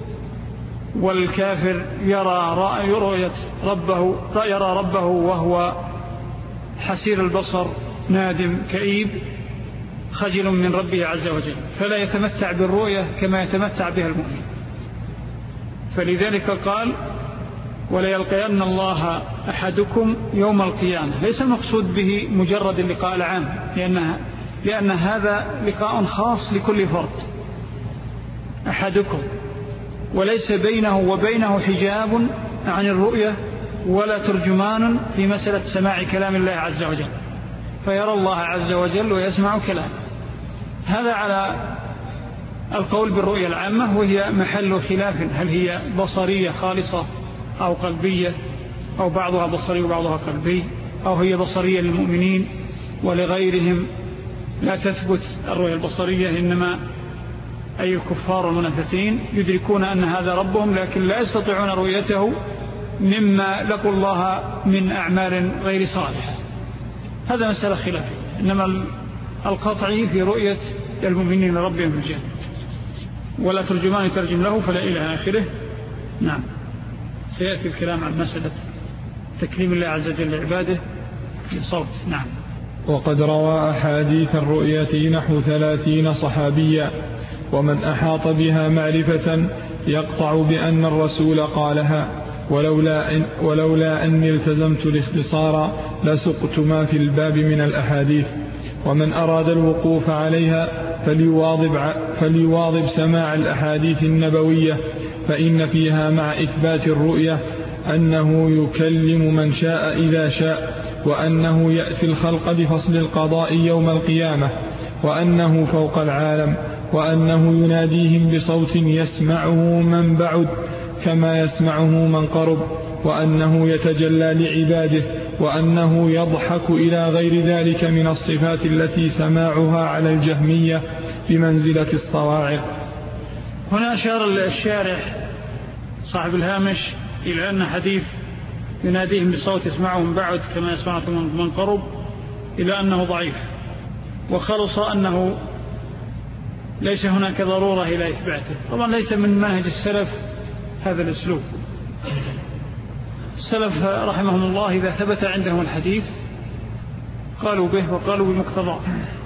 والكافر يرى ربه وهو حسير البصر نادم كئيب خجل من ربه عز وجل، فلا يتمتع بالرؤية كما يتمتع بها المؤمن. فلذلك قال ولا يلقين الله أحدكم يوم القيامة، ليس المقصود به مجرد اللقاء العام، لأن هذا لقاء خاص لكل فرد أحدكم، وليس بينه وبينه حجاب عن الرؤية ولا ترجمان في مسألة سماع كلام الله عز وجل، فيرى الله عز وجل ويسمع كلامه. هذا على القول بالرؤية العامة، وهي محل خلاف، هل هي بصرية خالصة أو قلبية، أو بعضها بصري وبعضها قلبي، أو هي بصرية للمؤمنين ولغيرهم لا تثبت الرؤية البصرية، إنما أي الكفار والمنافقين يدركون أن هذا ربهم، لكن لا يستطيعون رؤيته مما لقوا الله من أعمال غير صالحة. هذا مسألة خلافية، إنما القطعي في رؤية المؤمنين ربهم في الجنة، ولا ترجمان يترجم له فلا إلى آخره. نعم، سيأتي الكلام عن مسألة تكليم الله عز وجل لعباده بصوت. نعم. وقد روى أحاديث الرؤية نحو 30 صحابيا، ومن أحاط بها معرفة يقطع بأن الرسول قالها، ولولا أني التزمت الاختصار لسقت ما في الباب من الأحاديث. ومن أراد الوقوف عليها فليواظب سماع الأحاديث النبوية، فإن فيها مع إثبات الرؤية أنه يكلم من شاء إذا شاء، وأنه يأتي الخلق بفصل القضاء يوم القيامة، وأنه فوق العالم، وأنه يناديهم بصوت يسمعه من بعد كما يسمعه من قرب، وأنه يتجلى لعباده، وأنه يضحك إلى غير ذلك من الصفات التي سماعها على الجهمية بمنزلة الصواعق. هنا أشار الشارح صاحب الهامش إلى أن حديث يناديهم بصوت يسمعه من بعد كما يسمعه من قرب إلى أنه ضعيف، وخلص أنه ليس هناك ضرورة إلى إثباته. طبعا ليس من منهج السلف هذا الأسلوب. السلف رحمهم الله إذا ثبت عندهم الحديث قالوا به وقالوا بمقتضاه.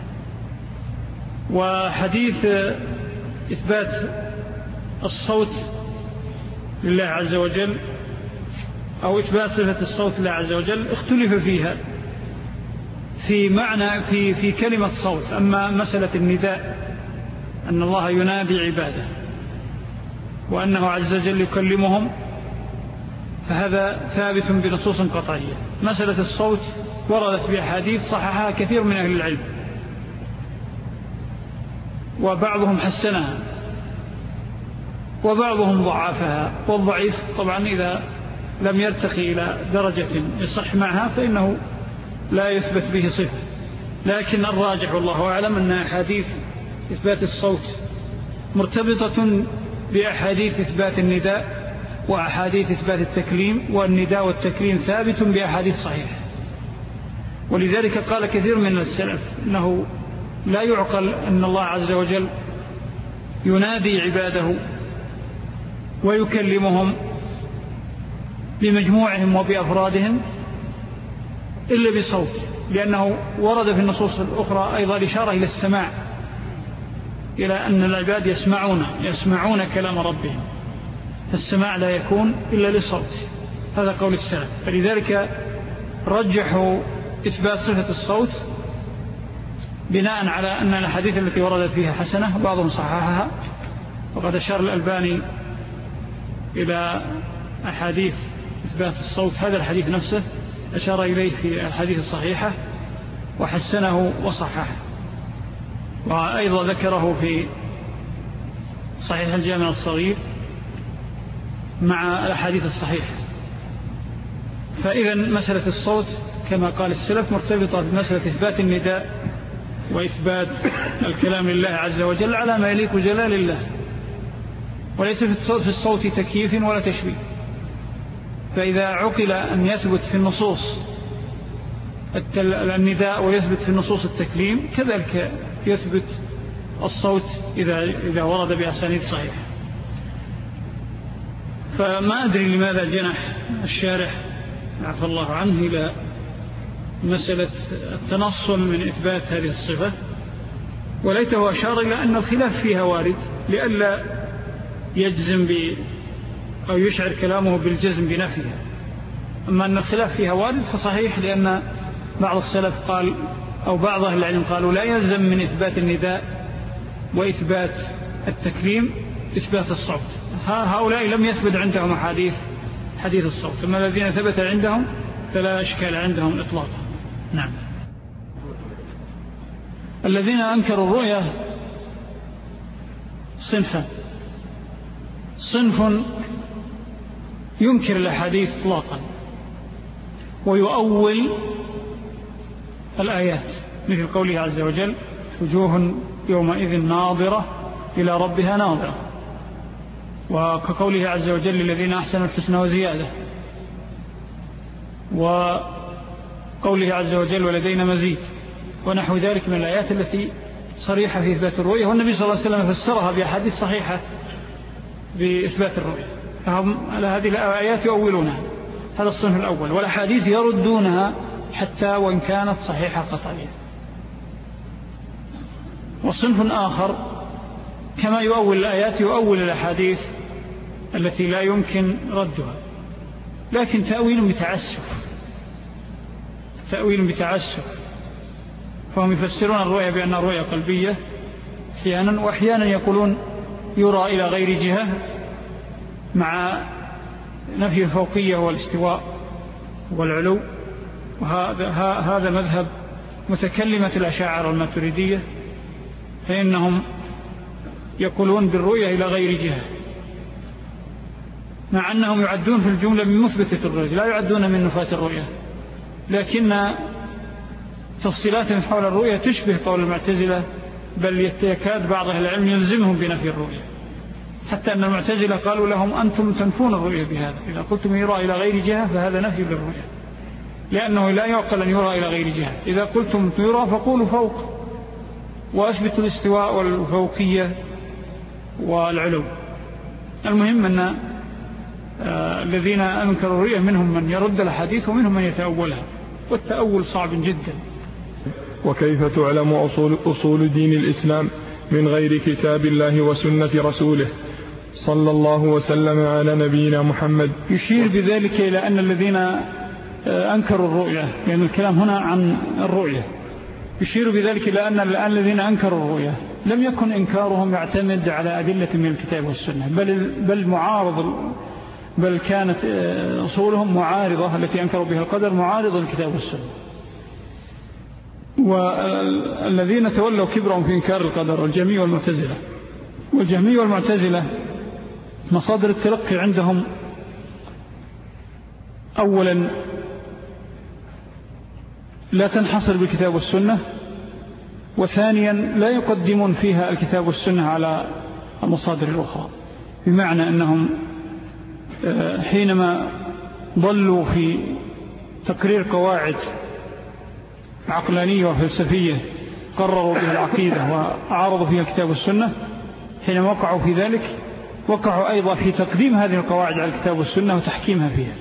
وحديث إثبات الصوت لله عز وجل أو إثبات صفة الصوت لله عز وجل اختلف فيها في معنى في كلمة صوت. أما مسألة النداء أن الله ينادي عباده وأنه عز وجل يكلمهم فهذا ثابت بنصوص قطعية. مسألة الصوت وردت بأحاديث صححها كثير من أهل العلم، وبعضهم حسنها وبعضهم ضعفها، والضعيف طبعا إذا لم يرتقي إلى درجة يصح معها فإنه لا يثبت به صفة. لكن الراجح والله أعلم أن أحاديث إثبات الصوت مرتبطة بأحاديث إثبات النداء وأحاديث إثبات التكليم، والنداء والتكليم ثابت بأحاديث صحيحة. ولذلك قال كثير من السلف أنه لا يعقل أن الله عز وجل ينادي عباده ويكلمهم بمجموعهم وبأفرادهم إلا بصوت، لأنه ورد في النصوص الأخرى أيضا الإشارة إلى السماع، إلى أن العباد يسمعون كلام ربهم، فالسماع لا يكون إلا للصوت. هذا قول السلف. فلذلك رجحوا إثبات صفة الصوت بناء على أن الحديث التي وردت فيها حسنة، بعضهم صححها، وقد أشار الألباني إلى أحاديث إثبات الصوت. هذا الحديث نفسه أشار إليه في الحديث الصحيحة وحسنه وصححه، وأيضا ذكره في صحيح الجامع الصغير مع الأحاديث الصحيحة. فإذا مسألة الصوت كما قال السلف مرتبطة بمسألة إثبات النداء وإثبات الكلام لله عز وجل على ما يليق جلال الله، وليس في الصوت تكييف ولا تشبيه. فإذا عقل أن يثبت في النصوص النداء ويثبت في النصوص التكليم، كذلك يثبت الصوت إذا ورد بأسانيد صحيحة. فما أدري لماذا جنح الشارح عفى الله عنه إلى مسألة التنصل من إثبات هذه الصفة، وليته أشار إلى أن الخلاف فيها وارد لئلا يجزم أو يشعر كلامه بالجزم بنفيها. أما أن الخلاف فيها وارد فصحيح، لأن بعض السلف قال أو بعض أهل العلم قالوا لا يلزم من إثبات النداء وإثبات التكريم إثبات الصوت. هؤلاء لم يثبت عندهم حديث الصوت، أما الذين ثبت عندهم فلا إشكال عندهم إطلاقا. نعم. الذين أنكروا الرؤية صنف ينكر الأحاديث إطلاقا ويؤول الآيات، مثل قوله عز وجل وجوه يومئذ ناظرة إلى ربها ناظرة، وكقوله عز وجل للذين أحسنوا الحسنى وزيادة، وقوله عز وجل ولدينا مزيد، ونحو ذلك من الآيات التي صريحة في إثبات الرؤية، والنبي صلى الله عليه وسلم فسرها بأحاديث صحيحة بإثبات الرؤية. فهم على هذه الآيات يؤولونها، هذا الصنف الأول، والأحاديث يردونها حتى وإن كانت صحيحة قطعية. وصنف آخر كما يؤول الآيات يؤول الأحاديث التي لا يمكن ردها، لكن تأويل بتعسف، فهم يفسرون الرؤية بأنها رؤية قلبية أحيانا، وأحيانا يقولون يرى إلى غير جهة مع نفي الفوقية والاستواء والعلو. وهذا مذهب متكلمة الأشاعرة الماتريدية، فإنهم يقولون بالرؤية إلى غير جهة، مع أنهم يعدون في الجملة من مثبتة الرؤية، لا يعدون من نفاة الرؤية، لكن تفصيلاتهم حول الرؤية تشبه قول المعتزلة، بل يكاد بعض أهل العلم يلزمهم بنفي الرؤية، حتى أن المعتزلة قالوا لهم أنتم تنفون الرؤية بهذا، إذا قلتم يرى إلى غير جهة فهذا نفي للرؤية، لأنه لا يعقل أن يرى إلى غير جهة. إذا قلتم يرى فقولوا فوق، وأثبتوا الاستواء والفوقية والعلو. المهم أن الذين أنكروا الرؤية منهم من يرد الحديث ومنهم من يتأولها، والتأول صعب جدا. وكيف تعلم أصول دين الإسلام من غير كتاب الله وسنة رسوله صلى الله وسلم على نبينا محمد؟ يشير بذلك إلى أن الذين أنكروا الرؤية، لأن الكلام هنا عن الرؤية، يشير بذلك إلى أن الذين أنكروا الرؤية لم يكن إنكارهم يعتمد على أدلة من الكتاب والسنة، بل كانت أصولهم معارضة، التي أنكروا بها القدر معارضة للكتاب والسنة. والذين تولوا كبرهم في إنكار القدر الجهمية والمعتزلة مصادر التلقي عندهم أولا لا تنحصر بالكتاب والسنة، وثانيا لا يقدمون فيها الكتاب والسنة على المصادر الأخرى، بمعنى أنهم حينما ضلوا في تقرير قواعد عقلانية وفلسفية قرروا بها العقيدة وعارضوا فيها الكتاب والسنة، حينما وقعوا في ذلك وقعوا أيضا في تقديم هذه القواعد على الكتاب والسنة وتحكيمها فيها.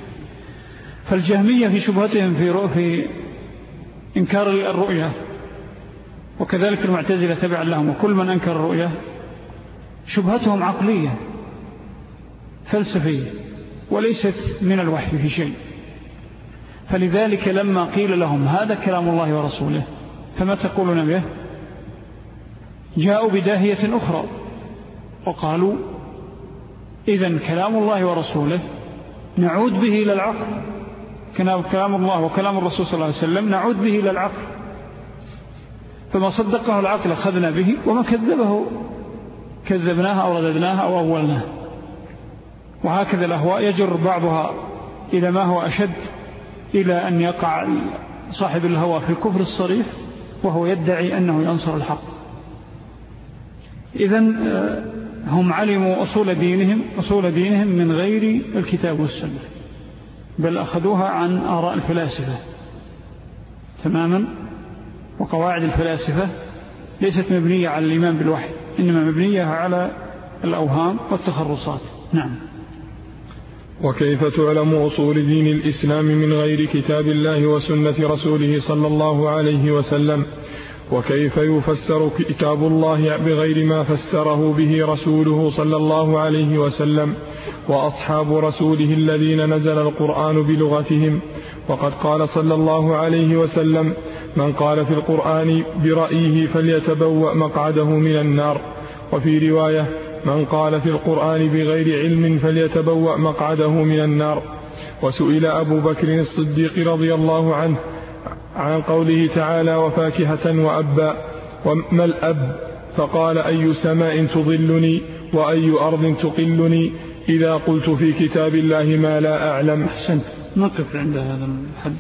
فالجهمية في شبهتهم في إنكار الرؤية وكذلك المعتزلة تبعا لهم، وكل من أنكر الرؤية شبهتهم عقلية فلسفية وليست من الوحي في شيء. فلذلك لما قيل لهم هذا كلام الله ورسوله فما تقولون به؟ جاءوا بداهية أخرى وقالوا إذن كلام الله ورسوله نعود به إلى العقل، كلام الله وكلام الرسول صلى الله عليه وسلم نعود به إلى العقل، فما صدقه العقل أخذنا به، وما كذبه كذبناها أو رددناها أو أولناها. وهكذا الأهواء يجر بعضها إلى ما هو أشد، إلى أن يقع صاحب الهوى في الكفر الصريح وهو يدعي أنه ينصر الحق. إذن هم علموا أصول دينهم من غير الكتاب والسنة، بل أخذوها عن آراء الفلاسفة تماما. وقواعد الفلاسفة ليست مبنية على الإيمان بالوحي، إنما مبنية على الأوهام والتخرصات. نعم. وكيف تعلم أصول دين الإسلام من غير كتاب الله وسنة رسوله صلى الله عليه وسلم؟ وكيف يفسر كتاب الله بغير ما فسره به رسوله صلى الله عليه وسلم وأصحاب رسوله الذين نزل القرآن بلغتهم؟ وقد قال صلى الله عليه وسلم: من قال في القرآن برأيه فليتبوأ مقعده من النار. وفي رواية: من قال في القرآن بغير علم فليتبوأ مقعده من النار. وسئل أبو بكر الصديق رضي الله عنه عن قوله تعالى: وفاكهة وأبا، وما الأب؟ فقال: أي سماء تظلني وأي أرض تقلني إذا قلت في كتاب الله ما لا أعلم. أحسنت. نقف عند هذا الحد.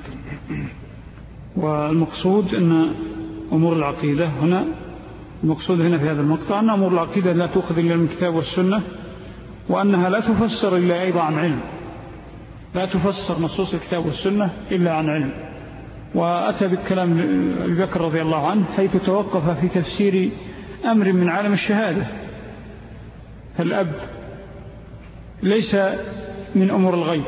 والمقصود أن أمور العقيدة هنا، المقصود هنا في هذا المقطع أن أمور العقيدة لا تؤخذ إلا من الكتاب والسنة، وأنها لا تفسر إلا أيضا عن علم، لا تفسر نصوص الكتاب والسنة إلا عن علم. وأتى بالكلام أبي بكر رضي الله عنه حيث توقف في تفسير أمر من عالم الشهادة. فالأب ليس من أمور الغيب،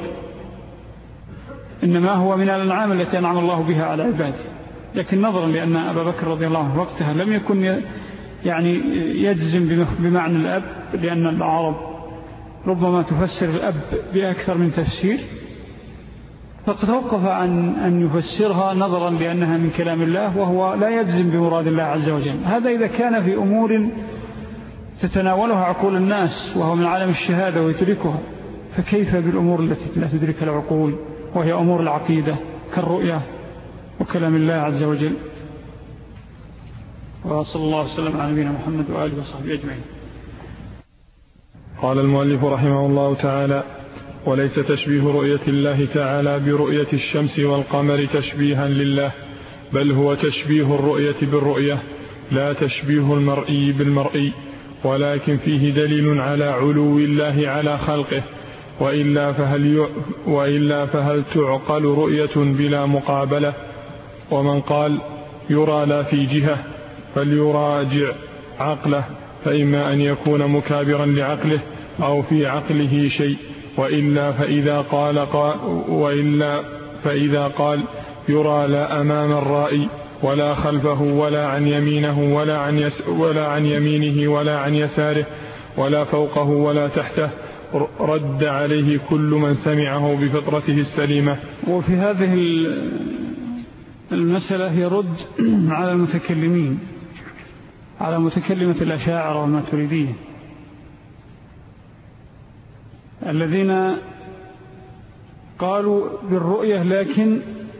إنما هو من الأنعام التي أنعم الله بها على عباده. لكن نظرا لأن أبا بكر رضي الله عنه وقتها لم يكن يعني يجزم بمعنى الأب، لأن العرب ربما تفسر الأب بأكثر من تفسير، فتوقف عن أن يفسرها نظرا لأنها من كلام الله وهو لا يجزم بمراد الله عز وجل. هذا إذا كان في أمور تتناولها عقول الناس وهو من عالم الشهادة ويدركها، فكيف بالأمور التي لا تدرك العقول وهي أمور العقيدة كالرؤية وكلام الله عز وجل. وصلى الله وسلم على نبينا محمد وآله وصحبه أجمعين. قال المؤلف رحمه الله تعالى: وليس تشبيه رؤية الله تعالى برؤية الشمس والقمر تشبيها لله، بل هو تشبيه الرؤية بالرؤية، لا تشبيه المرئي بالمرئي، ولكن فيه دليل على علو الله على خلقه، وإلا فهل تعقل رؤية بلا مقابلة؟ ومن قال يرى لا في جهة فليراجع عقله، فإما أن يكون مكابرا لعقله أو في عقله شيء، وإلا فإذا قال يرى لا أمام الرائي ولا خلفه ولا عن يمينه ولا عن يمينه ولا عن يساره ولا فوقه ولا تحته، رد عليه كل من سمعه بفطرته السليمة. وفي هذه المسألة يرد على المتكلمين، على متكلمة الأشاعرة والماتريدية الذين قالوا بالرؤية لكن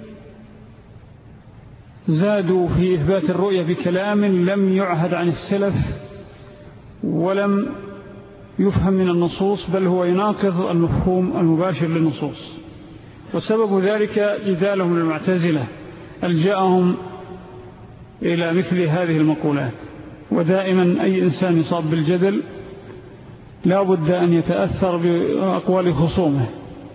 زادوا في إثبات الرؤية بكلام لم يعهد عن السلف ولم يفهم من النصوص، بل هو يناقض المفهوم المباشر للنصوص. وسبب ذلك جدالهم للمعتزلة ألجأهم إلى مثل هذه المقولات. ودائما أي إنسان يصاب بالجدل لا بد أن يتأثر بأقوال خصومه،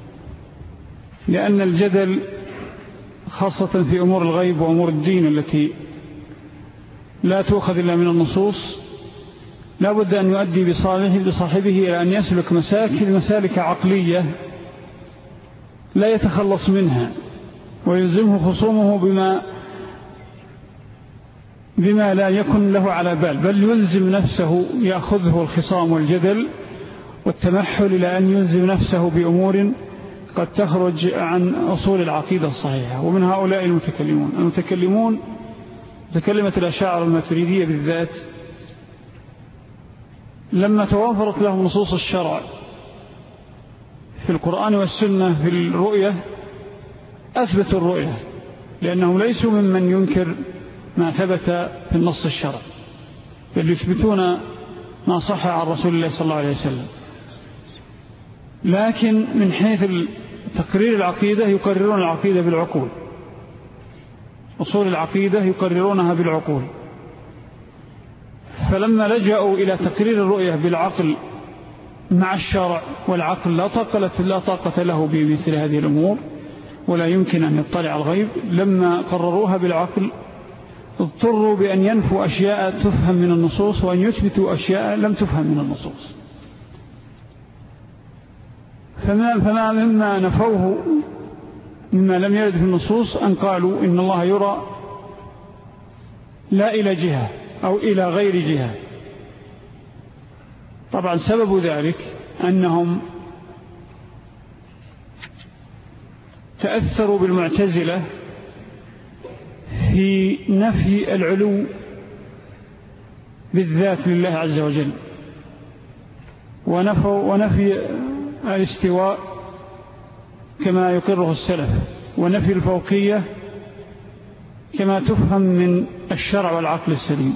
لأن الجدل خاصة في أمور الغيب وأمور الدين التي لا تؤخذ إلا من النصوص لا بد أن يؤدي بصاحبه إلى أن يسلك مسالك عقلية لا يتخلص منها، ويلزمه خصومه بما لا يكن له على بال، بل يلزم نفسه، يأخذه الخصام والجدل والتمحل إلى أن يلزم نفسه بأمور قد تخرج عن أصول العقيدة الصحيحة. ومن هؤلاء المتكلمون تكلمت الأشاعرة الماتريدية بالذات، لما توافرت لهم نصوص الشرع في القرآن والسنة في الرؤية أثبتوا الرؤية، لأنهم ليسوا ممن ينكر ما ثبت في النص الشرعي، بل يثبتون ما صح عن رسول الله صلى الله عليه وسلم. لكن من حيث تقرير العقيدة يقررون العقيدة بالعقول، أصول العقيدة يقررونها بالعقول. فلما لجأوا إلى تقرير الرؤية بالعقل مع الشرع، والعقل لا طاقة له بمثل هذه الأمور ولا يمكن أن يطلع على الغيب، لما قرروها بالعقل اضطروا بأن ينفوا أشياء تفهم من النصوص وأن يثبتوا أشياء لم تفهم من النصوص. فما مما نفوه مما لم يرد في النصوص أن قالوا إن الله يرى لا إلى جهة أو إلى غير جهة. طبعا سبب ذلك أنهم تأثروا بالمعتزلة في نفي العلو بالذات لله عز وجل، ونفي الاستواء كما يقره السلف، ونفي الفوقية كما تفهم من الشرع والعقل السليم.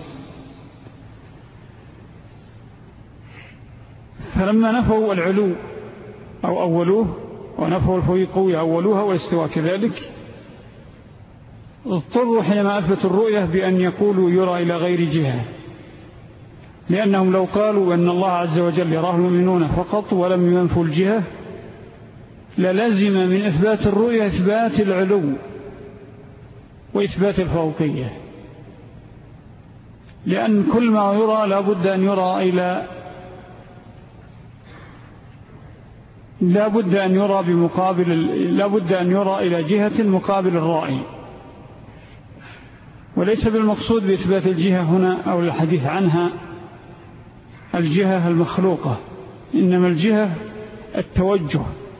فلما نفوا العلو أو أولوه، ونفوا الفوقية أولوها والاستواء كذلك، اضطروا حينما أثبتوا الرؤية بأن يقولوا يرى إلى غير جهة، لأنهم لو قالوا أن الله عز وجل يراه المؤمنون فقط ولم ينفوا الجهة للزم من إثبات الرؤية إثبات العلو وإثبات الفوقية، لأن كل ما يرى لابد أن يرى إلى جهة مقابل الرائي، وليس بالمقصود بإثبات الجهة هنا أو الحديث عنها الجهة المخلوقة، إنما الجهة التوجه،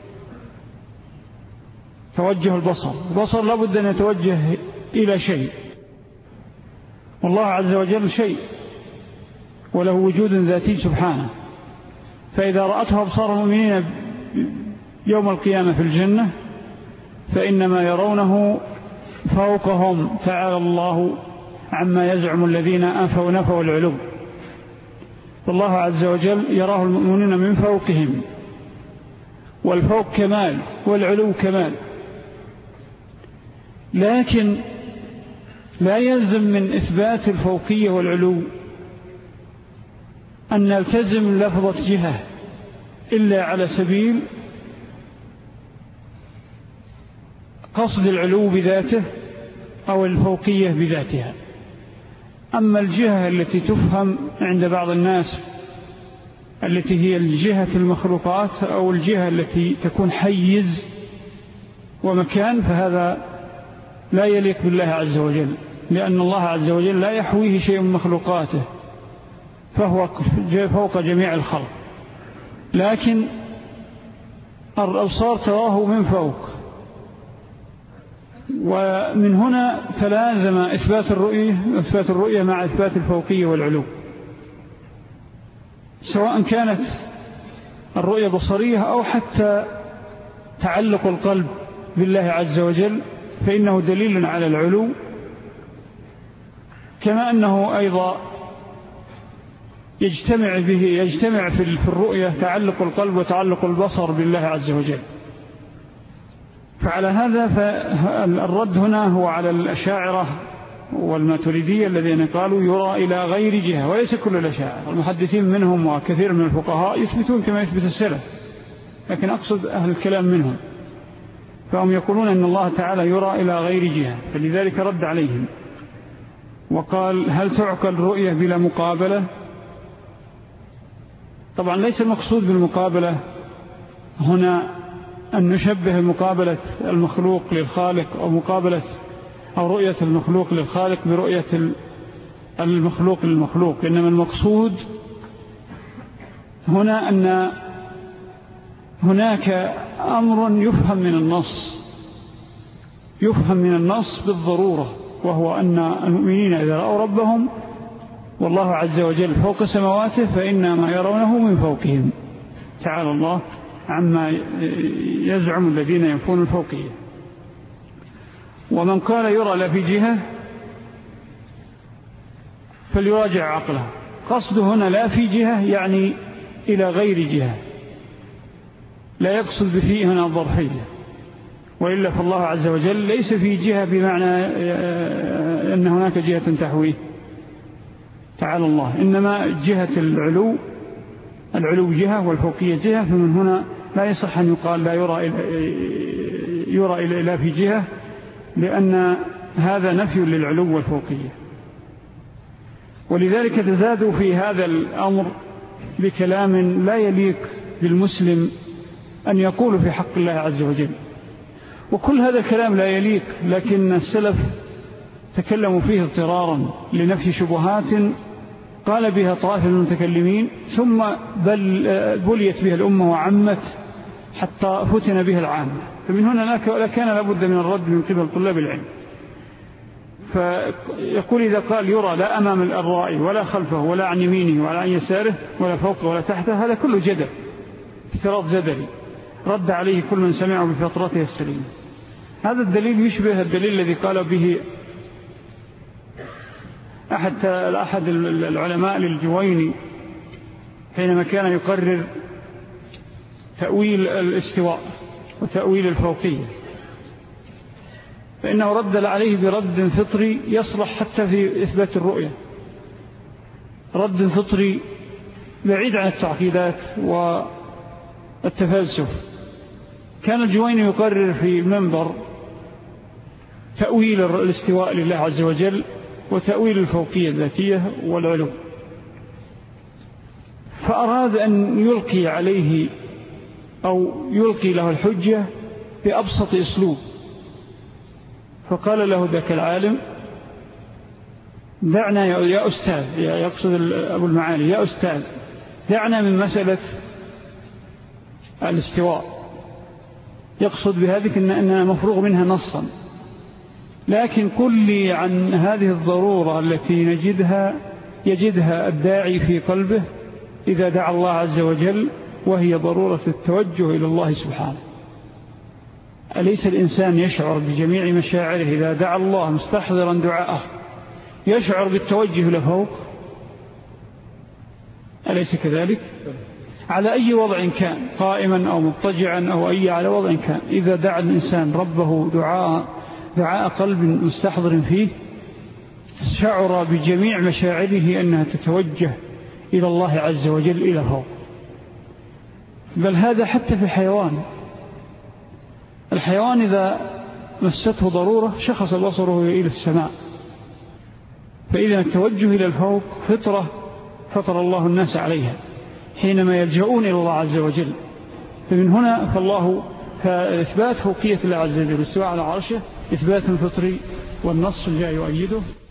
توجه البصر لابد أن يتوجه إلى شيء، والله عز وجل شيء وله وجود ذاتي سبحانه. فإذا رأته أبصار المؤمنين يوم القيامة في الجنة فإنما يرونه فوقهم، تعالى الله عما يزعم الذين أنفوا نفوا العلو. والله عز وجل يراه المؤمنين من فوقهم، والفوق كمال والعلو كمال. لكن لا يلزم من إثبات الفوقية والعلو أن نلتزم لفظة جهة إلا على سبيل قصد العلو بذاته أو الفوقية بذاتها. أما الجهة التي تفهم عند بعض الناس التي هي الجهة المخلوقات أو الجهة التي تكون حيز ومكان، فهذا لا يليق بالله عز وجل، لأن الله عز وجل لا يحويه شيء من مخلوقاته، فهو فوق جميع الخلق. لكن الأبصار تراه من فوق، ومن هنا تلازم إثبات الرؤية مع إثبات الفوقية والعلو، سواء كانت الرؤية بصرية أو حتى تعلق القلب بالله عز وجل، فإنه دليل على العلو، كما أنه أيضا يجتمع في الرؤية تعلق القلب وتعلق البصر بالله عز وجل. فعلى هذا فالرد هنا هو على الأشاعرة والماتريدية الذين قالوا يرى إلى غير جهة، وليس كل الأشاعرة، المحدثين منهم وكثير من الفقهاء يثبتون كما يثبت السلف، لكن أقصد أهل الكلام منهم، فهم يقولون أن الله تعالى يرى إلى غير جهة، فلذلك رد عليهم وقال هل تعقل رؤية بلا مقابلة؟ طبعا ليس المقصود بالمقابلة هنا أن نشبه مقابلة المخلوق للخالق أو رؤية المخلوق للخالق برؤية المخلوق للمخلوق، إنما المقصود هنا أن هناك أمر يفهم من النص بالضرورة، وهو أن المؤمنين إذا رأوا ربهم والله عز وجل فوق سماواته فإنما يرونه من فوقهم، تعالى الله عما يزعم الذين ينفون الفوقية. ومن قال يرى لا في جهة فليراجع عقله. قصده هنا لا في جهة يعني إلى غير جهة، لا يقصد بفيه هنا الظرفية، وإلا فالله عز وجل ليس في جهة بمعنى أن هناك جهة تحويه تعالى الله، إنما جهة العلو جهة والفوقية جهة. فمن هنا لا يصح أن يقال لا يرى إلا في جهة، لأن هذا نفي للعلو والفوقية. ولذلك تزادوا في هذا الأمر بكلام لا يليق بالمسلم أن يقول في حق الله عز وجل، وكل هذا الكلام لا يليق، لكن السلف تكلموا فيه اضطرارا لنفي شبهات قال بها طائفة من المتكلمين، ثم بليت بها الأمة وعمت حتى فتن بها العامة. فمن هنا لا كان لابد من الرد من قبل طلاب العلم. فيقول إذا قال يرى لا أمام الرائي ولا خلفه ولا عن يمينه ولا عن يساره ولا فوقه ولا تحته، هذا كله جدل، افتراض جدلي رد عليه كل من سمعه بفطرته السليمة. هذا الدليل يشبه الدليل الذي قال به أحد العلماء للجويني حينما كان يقرر تأويل الاستواء وتأويل الفوقية، فإنه رد عليه برد فطري يصلح حتى في إثبات الرؤية، رد فطري بعيد عن التعقيدات والتفلسف. كان الجويني يقرر في المنبر تأويل الاستواء لله عز وجل وتأويل الفوقية الذاتية والعلو، فأراد أن يلقي عليه أو يلقي له الحجة بأبسط أسلوب، فقال له ذاك العالم دعنا يا أستاذ، يقصد أبو المعالي، يا أستاذ دعنا من مسألة الاستواء، يقصد بهذه أننا مفروغ منها نصا، لكن قل لي عن هذه الضرورة التي يجدها الداعي في قلبه إذا دعا الله عز وجل، وهي ضرورة التوجه إلى الله سبحانه. أليس الإنسان يشعر بجميع مشاعره إذا دعا الله مستحضرا دعاءه يشعر بالتوجه لفوق؟ أليس كذلك؟ على أي وضع كان، قائما أو مضطجعا أو على وضع كان، إذا دعا الإنسان ربه دعاء قلب مستحضر فيه شعر بجميع مشاعره أنها تتوجه إلى الله عز وجل إلى فوق. بل هذا حتى في الحيوان إذا مسته ضرورة شخص بصره إلى السماء، فإذا التوجه إلى الفوق فطر الله الناس عليها حينما يلجؤون إلى الله عز وجل. فمن هنا فإثبات فوقية الله عز وجل والاستواء على عرشه إثبات فطري، والنص جاء يؤيده.